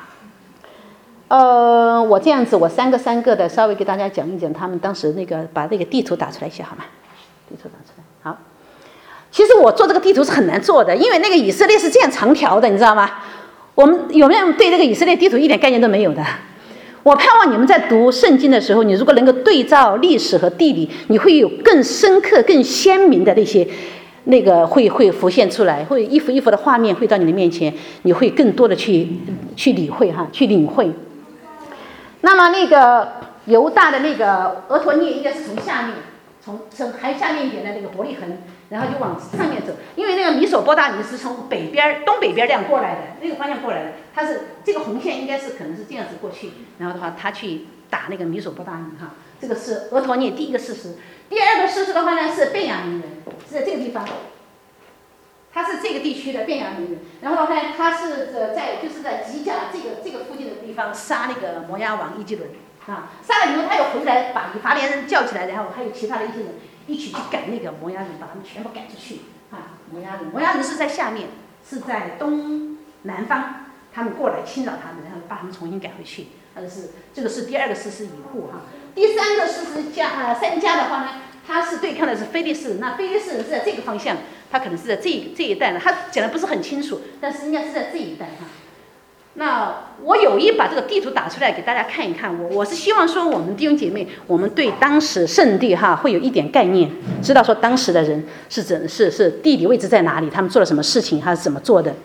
我这样子，我三个的稍微给大家讲一讲，他们当时把那个地图打出来一下好吗？地图打出来，好。其实我做这个地图是很难做的，因为那个以色列是这样长条的，你知道吗？我们有没有对这个以色列地图一点概念都没有的？我盼望你们在读圣经的时候，你如果能够对照历史和地理，你会有更深刻、更鲜明的那个会浮现出来，会一幅一幅的画面会到你的面前，你会更多的去理会哈，去领会。那么那个犹大的那个俄陀聶应该是从下面，从还下面一点的那个伯利恒，然后就往上面走，因为那个米索波大米是从东北边这样过来的，那个方向过来的，它是这个红线应该是可能是这样子过去，然后的话他去打那个米索波大米哈，这个是俄陀聶第一个事实。第二个事实的话呢是便雅悯人，是在这个地方，他是这个地区的便雅悯人，然后呢他是在吉甲这个附近的地方杀那个摩押王伊基伦啊，杀了以后他又回来把以法莲人叫起来，然后还有其他的一些人一起去赶那个摩押人，把他们全部赶出去啊。摩押人是在下面，是在东南方，他们过来侵扰他们，然后把他们重新赶回去。这个是第二个事实以户哈。第三个事实三家的话呢，他是对抗的是非利士人，那非利士人是在这个方向，他可能是在这一带呢，他讲的不是很清楚，但是应该是在这一带哈。 那我有意把这个地图打出来给大家看一看。我是希望说，我们弟兄姐妹，我们对当时圣地会有一点概念，知道说当时的人是地理位置在哪里，他们做了什么事情，他是怎么做的。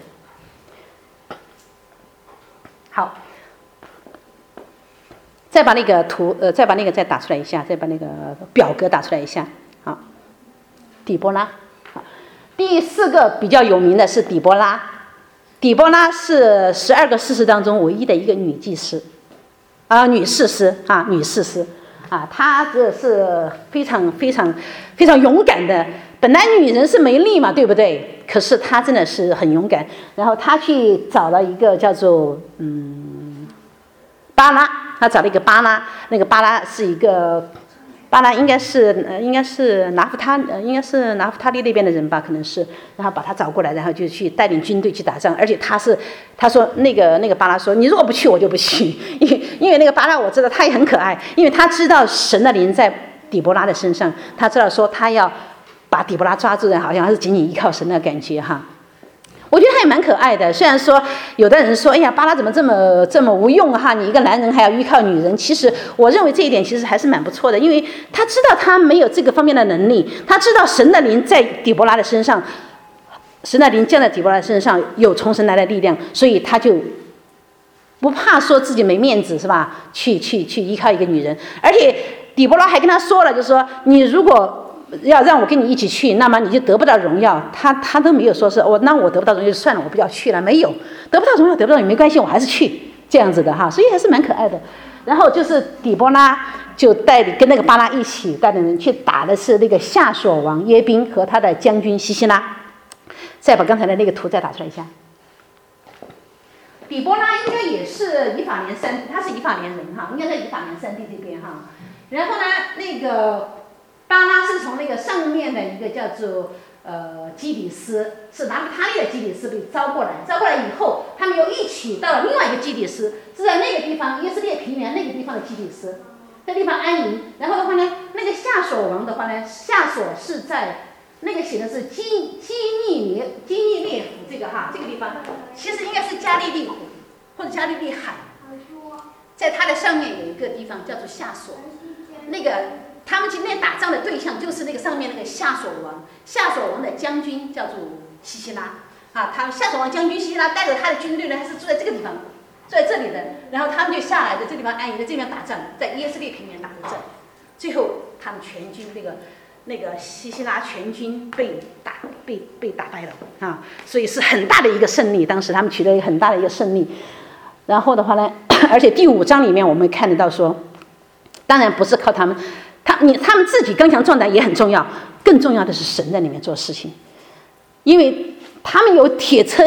好，再把那个图再把那个再打出来一下，再把那个表格打出来一下。好，底波拉。第4个比较有名的是底波拉。底波拉是12个士师当中唯一的一个女祭司，女士师她这是非常非常非常勇敢的。本来女人是没力嘛，对不对？可是她真的是很勇敢。然后她去找了一个叫做巴拉，她找了一个巴拉，那个巴拉是一个。巴拉应该是拿弗他利那边的人吧，可能是，然后把他找过来，然后就去带领军队去打仗。而且他说那个巴拉说，你如果不去，我就不去，因为那个巴拉我知道他也很可爱，因为他知道神的灵在底波拉的身上，他知道说他要把底波拉抓住的，好像是仅仅依靠神的感觉哈。我觉得他也蛮可爱的，虽然说有的人说，哎呀，巴拉怎么这么无用哈？你一个男人还要依靠女人。其实我认为这一点其实还是蛮不错的，因为他知道他没有这个方面的能力，他知道神的灵在底波拉的身上，神的灵降在底波拉的身上有从神来的力量，所以他就不怕说自己没面子是吧？去依靠一个女人，而且底波拉还跟他说了，就是说你如果要让我跟你一起去，那么你就得不到荣耀。他都没有说是那我得不到荣耀就算了，我不要去了，没有，得不到荣耀得不到也没关系，我还是去这样子的哈，所以还是蛮可爱的。然后就是底波拉就跟那个巴拉一起带领人去打的是那个夏所王耶宾和他的将军西西拉。再把刚才的那个图再打出来一下。底波拉应该也是以法莲山，他是以法莲人哈，应该在以法莲山地这边哈。然后呢，那个巴拉是从那个上面的一个叫做基底斯，是拿弗他利的基底斯被招过来以后，他们又一起到了另外一个基底斯，是在那个地方以色列平原那个地方的基底斯，那地方安营。然后的话呢，那个夏所王的话呢，夏所是在那个写的是基尼列湖这个地方，其实应该是加利利湖或者加利利海，在它的上面有一个地方叫做夏所，那个。他们今天打仗的对象就是那个上面那个夏所王的将军叫做西西拉他夏所王将军西西拉带着他的军队呢，还是住在这个地方，住在这里的。然后他们就下来在这地方安营，在这边打仗，在耶斯列平原打的仗。最后他们全军那个西西拉全军被打败了所以是很大的一个胜利。当时他们取得一个很大的一个胜利。然后的话呢，而且第5章里面我们看得到说，当然不是靠他们。他们自己刚强壮胆也很重要，更重要的是神在里面做事情，因为他们有铁车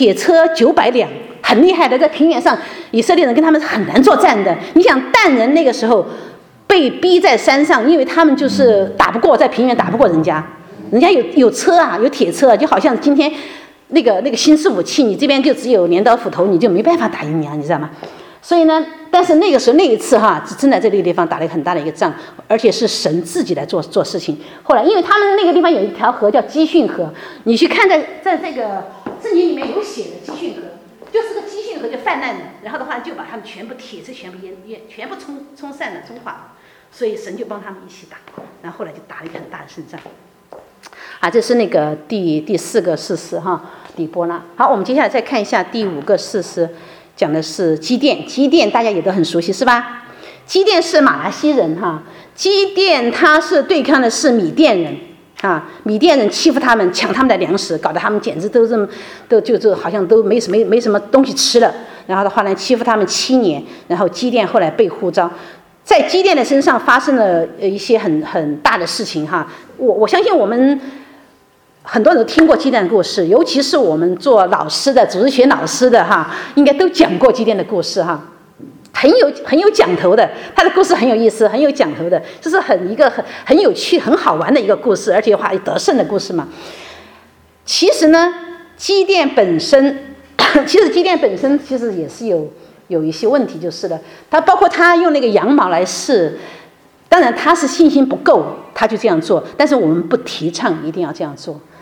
900辆，很厉害的，在平原上以色列人跟他们是很难作战的。你想但人那个时候被逼在山上，因为他们就是打不过，在平原打不过人家有车有铁车，就好像今天那个新式武器，你这边就只有镰刀斧头，你就没办法打赢你知道吗？所以呢，但是那个时候那一次真在这个地方打了很大的一个仗，而且是神自己来做事情。后来因为他们那个地方有一条河叫基训河，你去看在这个圣经里面有写的基训河，就是个基训河就泛滥了，然后的话就把他们全部铁车全部冲散了，冲垮了。所以神就帮他们一起打，然后后来就打了一个很大的胜仗。这是那个第4个士师底波拉。好，我们接下来再看一下第5个士师。讲的是基甸大家也都很熟悉是吧？基甸是马拉西人基甸他是对抗的是米甸人米甸人欺负他们，抢他们的粮食，搞得他们简直就好像都没什么东西吃了。然后的话呢，欺负他们7年，然后基甸后来被呼召，在基甸的身上发生了一些很大的事情我相信我们。很多人都听过基甸的故事，尤其是我们做老师的、组织学老师的应该都讲过基甸的故事很有讲头的，他的故事很有意思，很有讲头的，就是很有趣、很好玩的一个故事，而且得胜的故事嘛。其实呢，基甸本身其实也是有一些问题就是了，他包括他用那个羊毛来试。当然他是信心不够他就这样做，但是我们不提倡一定要这样做。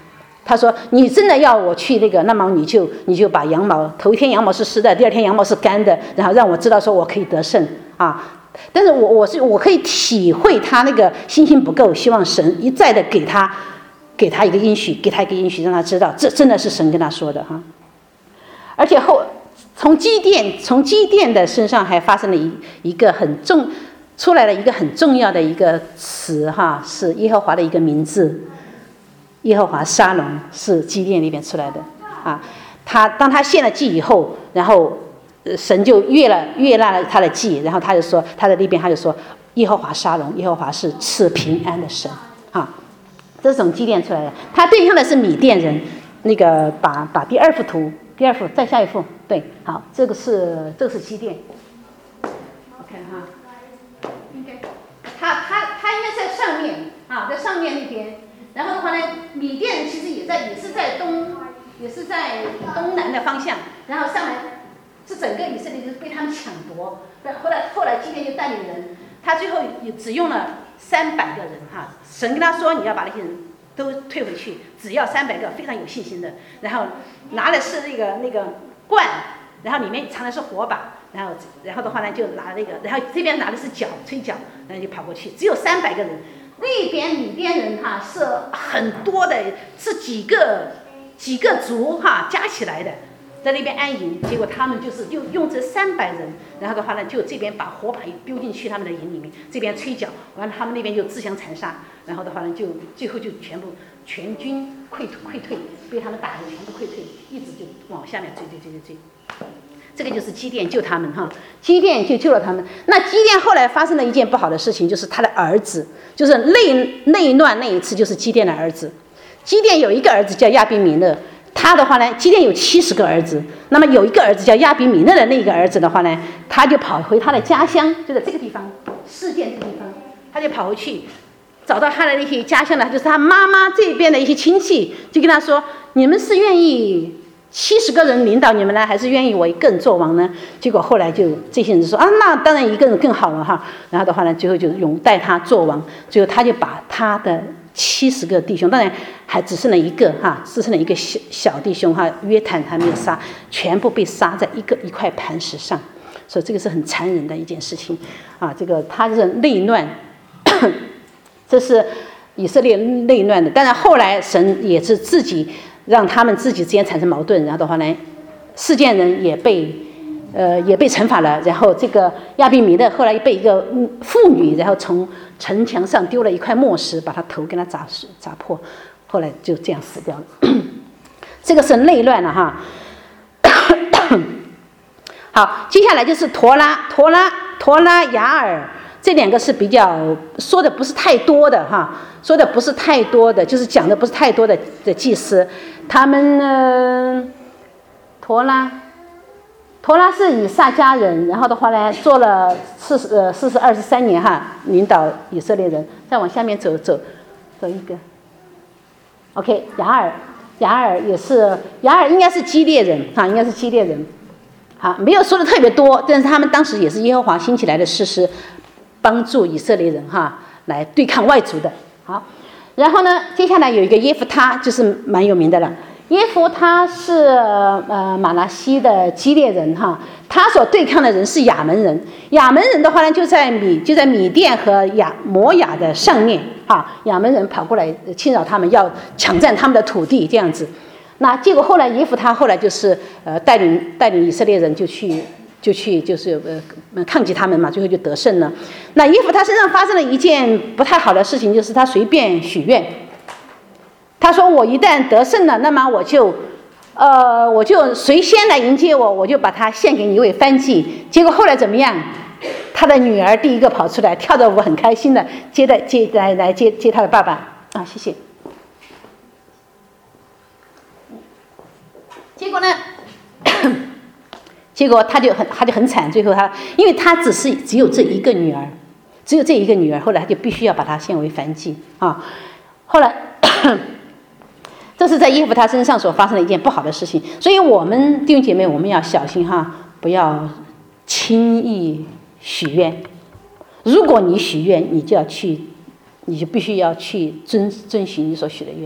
他说你真的要我去那个，那么你就把羊毛，头一天羊毛是湿的，第二天羊毛是干的，然后让我知道说我可以得胜啊。但是我可以体会他那个信心不够，希望神一再的给他一个应许，让他知道这真的是神跟他说的哈。而且从基甸的身上还发生了一个出来了一个很重要的一个词哈，是耶和华的一个名字，耶和华沙龙是基甸里面出来的啊。当他献了祭以后，然后神就悦纳了他的祭，然后他就说他在那边他就说耶和华沙龙，耶和华是赐平安的神啊。这是从基甸出来的，他对象的是米甸人。那个把第二幅再下一幅，对，好，这个是基甸。OK 哈，应该他应该在上面啊，在上面那边。然后的话呢，米甸人其实也是在东南的方向，然后上来，这整个以色列就是被他们抢夺。后来基甸就带领人，他最后也只用了300个人哈，神跟他说你要把那些人都退回去，只要300个非常有信心的，然后拿的是那个罐，然后里面藏的是火把，然后的话呢就拿那个，然后这边拿的是吹角，然后就跑过去，只有300个人。那边米甸人哈是很多的，是几个族哈加起来的，在那边安营，结果他们就用这300人，然后的话呢就这边把火把丢进去他们的营里面，这边吹角，完了他们那边就自相残杀，然后的话呢就最后就全军溃退，被他们打的全部溃退，一直就往下面追。这个就是基甸救他们哈，基甸就救了他们。那基甸后来发生了一件不好的事情，就是他的儿子，就是内乱那一次，就是基甸的儿子。基甸有一个儿子叫亚比米勒，他的话呢，基甸有70个儿子，那么有一个儿子叫亚比米勒的那个儿子的话呢，他就跑回他的家乡，就在这个地方，示剑这个地方，他就跑回去，找到他的那些家乡的，就是他妈妈这边的一些亲戚，就跟他说：你们是愿意70个人领导你们呢，还是愿意我一个人做王呢？结果后来就这些人就说那当然一个人更好了哈。然后的话呢，最后就拥戴他做王，最后他就把他的70个弟兄，当然还只剩了一个哈，只剩了一个小弟兄哈，约坦还没有杀，全部被杀在一块磐石上。所以这个是很残忍的一件事情啊。这个他是内乱，这是以色列内乱的。当然后来神也是自己让他们自己之间产生矛盾，然后的话呢，示剑人也被惩罚了。然后这个亚比米勒后来被一个妇女，然后从城墙上丢了一块磨石，把他头跟他砸破，后来就这样死掉了。这个是内乱了哈。好，接下来就是陀拉雅尔，这2个是比较说的不是太多的哈，就是讲的不是太多的祭司。他们呢，陀拉是以撒家人，然后的话呢，做了23年哈，领导以色列人。再往下面走一个 ，OK， 雅尔应该是基列人哈，应该是基列人。好，没有说的特别多，但是他们当时也是耶和华兴起来的士师，帮助以色列人哈来对抗外族的。好。然后呢，接下来有一个耶弗他，就是蛮有名的了。耶弗他是马拿西的基列人哈，他所对抗的人是亚门人。亚门人的话呢，就在米甸和摩亚的上面哈，亚门人跑过来侵扰他们，要抢占他们的土地这样子。那结果后来耶弗他后来就是带领以色列人就去就是抗击他们嘛，最后就得胜了。那耶弗他身上发生了一件不太好的事情，就是他随便许愿。他说我一旦得胜了，那么我就谁先来迎接我，我就把他献给你为燔祭。结果后来怎么样？他的女儿第一个跑出来，跳着舞很开心的接他的爸爸啊，谢谢。结果呢？结果他就很惨，最后因为他只有这一个女儿，后来他就必须要把她献为燔祭啊。后来，这是在耶弗他身上所发生的一件不好的事情，所以我们弟兄姐妹，我们要小心哈，不要轻易许愿。如果你许愿，你就必须要去遵循你所许的愿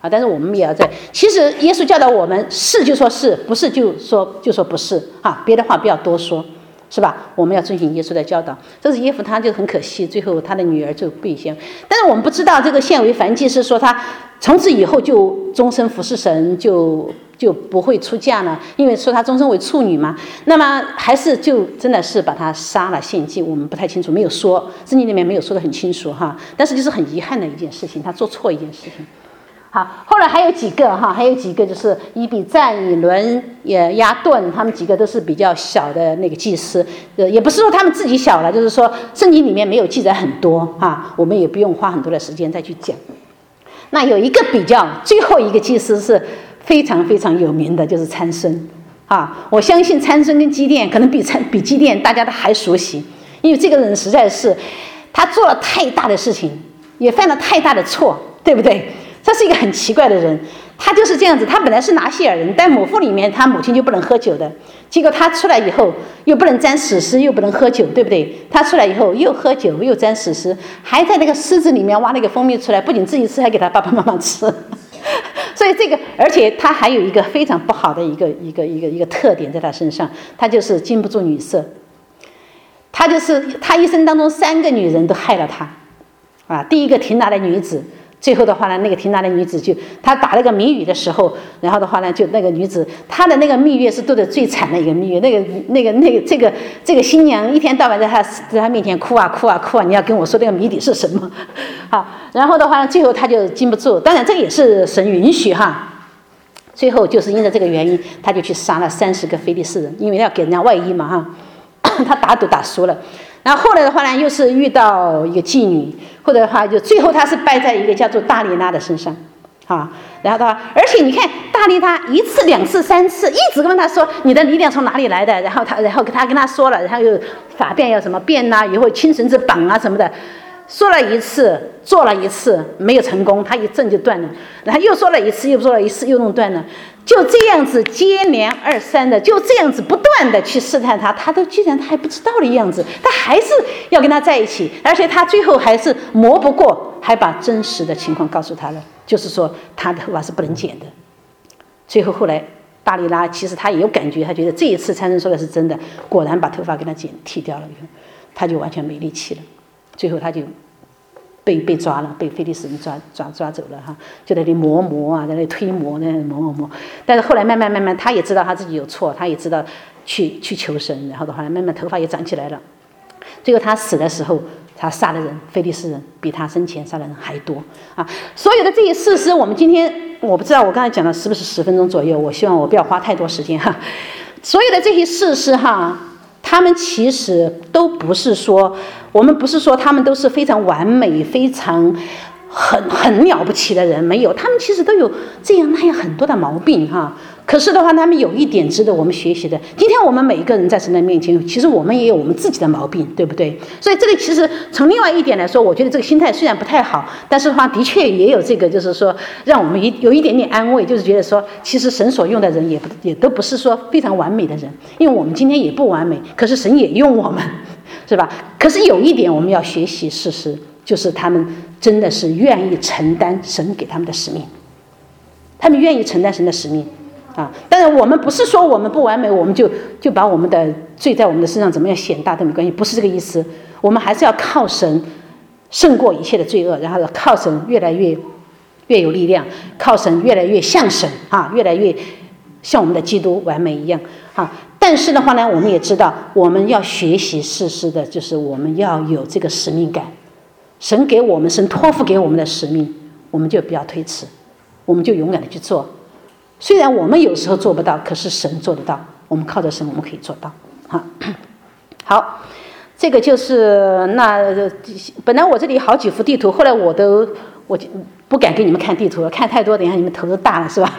啊。但是我们也要其实耶稣教导我们，是就说是，不是就说不是啊，别的话不要多说，是吧？我们要遵循耶稣的教导。这是耶夫他就很可惜，最后他的女儿就被献。但是我们不知道这个献为燔祭是说他从此以后就终身服侍神，就不会出嫁了，因为说她终身为处女嘛。那么还是就真的是把她杀了献祭，我们不太清楚，没有说，圣经里面没有说得很清楚哈。但是就是很遗憾的一件事情，她做错一件事情。好，后来还有几个就是伊比赞、以伦、亚顿，他们几个都是比较小的那个祭司，也不是说他们自己小了，就是说圣经里面没有记载很多哈，我们也不用花很多的时间再去讲。那有一个最后一个祭司是非常非常有名的，就是参孙啊。我相信参孙跟基甸可能比基甸大家都还熟悉，因为这个人实在是他做了太大的事情，也犯了太大的错，对不对？他是一个很奇怪的人，他就是这样子。他本来是拿西尔人，但母腹里面他母亲就不能喝酒的，结果他出来以后又不能沾死尸，又不能喝酒，对不对？他出来以后又喝酒又沾死尸，还在那个狮子里面挖那个蜂蜜出来，不仅自己吃，还给他爸爸妈妈吃。所以这个，而且他还有一个非常不好的一个特点在他身上，他就是经不住女色。他一生当中3个女人都害了他啊。第一个亭拿的女子，最后的话呢，那个亭拿的女子她打那个谜语的时候，然后的话呢，就那个女子她的那个蜜月是斗得最惨的一个蜜月，这个新娘一天到晚在她面前哭啊，你要跟我说这个谜底是什么？好，然后的话呢，最后她就禁不住，当然这个也是神允许哈。最后就是因着这个原因，他就去杀了30个非利士人，因为要给人家外衣嘛哈。他打赌打输了。然后后来的话呢，又是遇到一个妓女，或者的话就最后他是败在一个叫做大利拉的身上，啊，然后的话，而且你看大利拉1次、2次、3次一直问他说你的力量从哪里来的，然后他跟他说了，然后又法变要什么变啊，以后亲绳子绑啊什么的，说了1次，做了1次没有成功，他一阵就断了，然后又说了1次，又说了1次，又弄断了。就这样子接连2、3的，就这样子不断的去试探他，他都居然他还不知道的样子，他还是要跟他在一起，而且他最后还是磨不过，还把真实的情况告诉他了，就是说他的头发是不能剪的。最后后来大利拉其实他也有感觉，他觉得这一次参孙说的是真的，果然把头发给他剃掉了以后，他就完全没力气了，最后他就被抓了，被非利士人抓走了哈，就在那里磨啊，在那里推磨，在那里磨。但是后来慢慢，他也知道他自己有错，他也知道去求神，然后的话慢慢头发也长起来了。最后他死的时候，他杀的人非利士人比他生前杀的人还多啊！所有的这些事实，我们今天我不知道我刚才讲了是不是10分钟左右，我希望我不要花太多时间哈。所有的这些事实哈。他们其实都不是说，我们不是说他们都是非常完美、非常很了不起的人，没有，他们其实都有这样那样很多的毛病哈。可是的话，他们有一点值得我们学习的。今天我们每一个人在神的面前，其实我们也有我们自己的毛病，对不对？所以这个其实从另外一点来说，我觉得这个心态虽然不太好，但是的话的确也有这个，就是说让我们有一点点安慰，就是觉得说，其实神所用的人也都不是说非常完美的人，因为我们今天也不完美，可是神也用我们，是吧？可是有一点我们要学习事实，就是他们真的是愿意承担神给他们的使命，他们愿意承担神的使命。啊，但是我们不是说我们不完美，我们就把我们的罪在我们的身上怎么样显大都没关系，不是这个意思。我们还是要靠神胜过一切的罪恶，然后靠神越来越有力量，靠神越来越像神啊，越来越像我们的基督完美一样啊。但是的话呢，我们也知道我们要学习事实的，就是我们要有这个使命感。神给我们，神托付给我们的使命，我们就不要推迟，我们就勇敢的去做。虽然我们有时候做不到，可是神做得到，我们靠着神我们可以做到。好，这个就是那本来我这里好几幅地图，后来我就不敢给你们看地图了，看太多等一下你们头都大了，是吧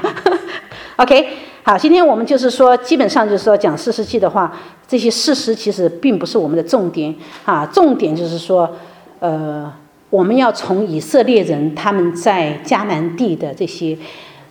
？OK， 好，今天我们就是说基本上就是说讲士师记的话，这些事实其实并不是我们的重点啊，重点就是说我们要从以色列人他们在迦南地的这些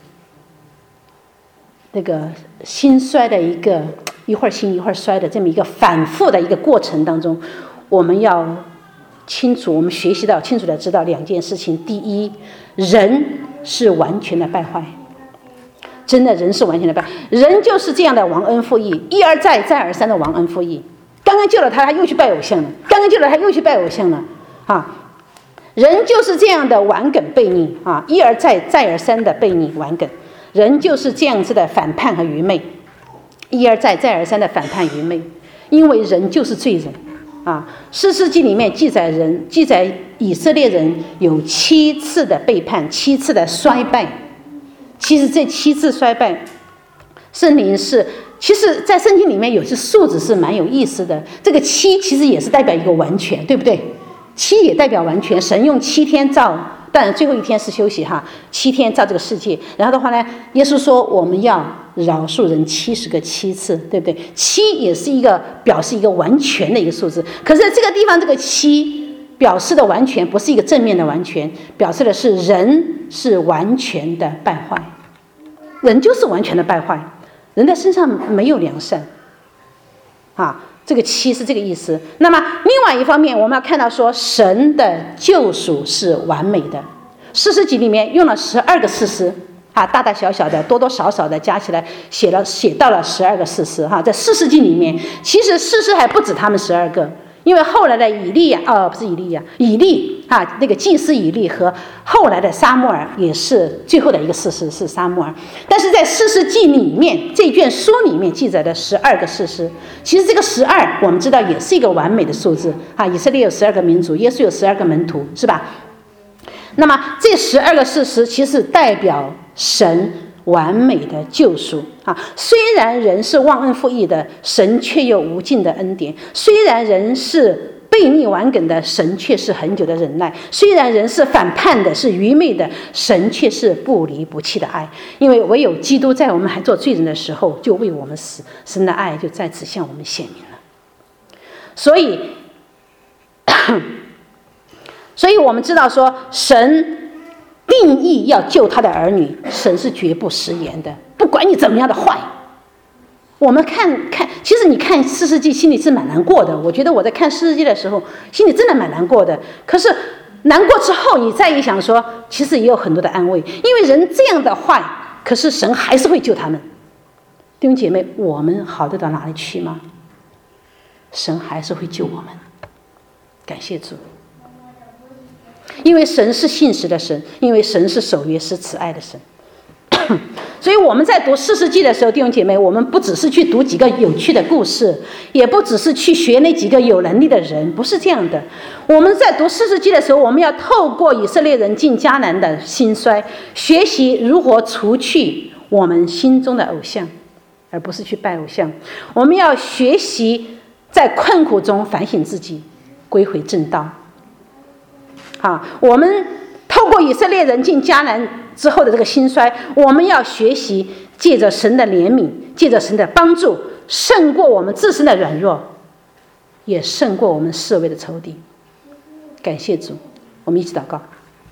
那个兴衰的一会儿兴一会儿衰的这么一个反复的一个过程当中，我们要清楚，我们学习到清楚的知道2件事情。第一，人是完全的败坏。真的，人是完全的败坏，人就是这样的忘恩负义，一而再再而三的忘恩负义。刚刚救了他，他又去拜偶像了；刚刚救了他，又去拜偶像了。人就是这样的顽梗悖逆一而再再而三的悖逆顽梗。人就是这样子的反叛和愚昧，一而再再而三的反叛愚昧，因为人就是罪人士师记里面记载以色列人有7次的背叛，7次的衰败。其实这7次衰败，圣灵其实在圣经里面有些数字是蛮有意思的。这个7其实也是代表一个完全，对不对？7也代表完全，神用7天造，但最后一天是休息7天造这个世界。然后的话呢，耶稣说我们要饶恕人70个7次，对不对？7也是一个表示一个完全的一个数字。可是这个地方这个7表示的完全不是一个正面的完全，表示的是人是完全的败坏，人就是完全的败坏，人的身上没有良善这个7是这个意思。那么另外一方面，我们要看到说神的救赎是完美的。士师记里面用了12个士师大大小小的多多少少的加起来写到了12个士师在士师记里面，其实士师还不止他们12个，因为后来的以利那个祭司以利和后来的撒母耳也是最后的一个士师，是撒母耳。但是在士师记里面，这卷书里面记载的12个士师，其实这个12我们知道也是一个完美的数字以色列有12个民族，耶稣有12个门徒，是吧？那么这12个士师其实代表神完美的救赎虽然人是忘恩负义的，神却有无尽的恩典；虽然人是悖逆顽梗的，神却是很久的忍耐；虽然人是反叛的，是愚昧的，神却是不离不弃的爱。因为唯有基督在我们还做罪人的时候就为我们死，神的爱就在此向我们显明了。所以我们知道说，神定义要救他的儿女，神是绝不食言的，不管你怎么样的坏。我们看，其实你看士师记心里是蛮难过的。我觉得我在看士师记的时候，心里真的蛮难过的。可是难过之后，你再一想说，其实也有很多的安慰，因为人这样的坏，可是神还是会救他们。弟兄姐妹，我们好得到哪里去吗？神还是会救我们，感谢主。因为神是信实的神，因为神是守约是慈爱的神。所以我们在读士师记的时候，弟兄姐妹，我们不只是去读几个有趣的故事，也不只是去学那几个有能力的人，不是这样的。我们在读士师记的时候，我们要透过以色列人进迦南的兴衰，学习如何除去我们心中的偶像，而不是去拜偶像。我们要学习在困苦中反省自己，归回正道。我们透过以色列人进迦南之后的这个兴衰，我们要学习借着神的怜悯，借着神的帮助，胜过我们自身的软弱，也胜过我们世卫的仇敌。感谢主，我们一起祷告。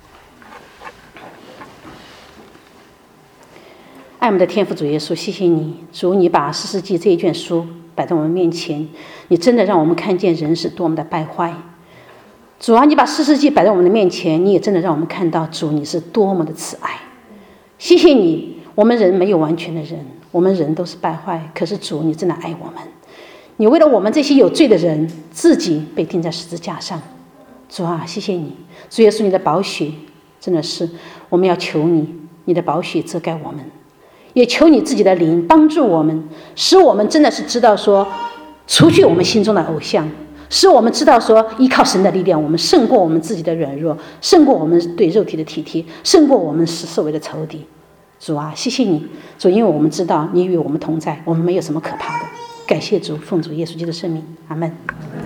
爱我们的天父主耶稣，谢谢你，主，你把士师记这一卷书摆在我们面前，你真的让我们看见人是多么的败坏。主啊，你把士师记摆在我们的面前，你也真的让我们看到，主，你是多么的慈爱。谢谢你，我们人没有完全的人，我们人都是败坏，可是主，你真的爱我们，你为了我们这些有罪的人，自己被钉在十字架上。主啊，谢谢你，主耶稣，你的宝血真的是，我们要求你，你的宝血遮盖我们，也求你自己的灵帮助我们，使我们真的是知道说，除去我们心中的偶像，使我们知道说，依靠神的力量，我们胜过我们自己的软弱，胜过我们对肉体的体贴，胜过我们世卫的仇敌。主啊，谢谢你，主，因为我们知道你与我们同在，我们没有什么可怕的。感谢主，奉主耶稣基督的圣名，阿们。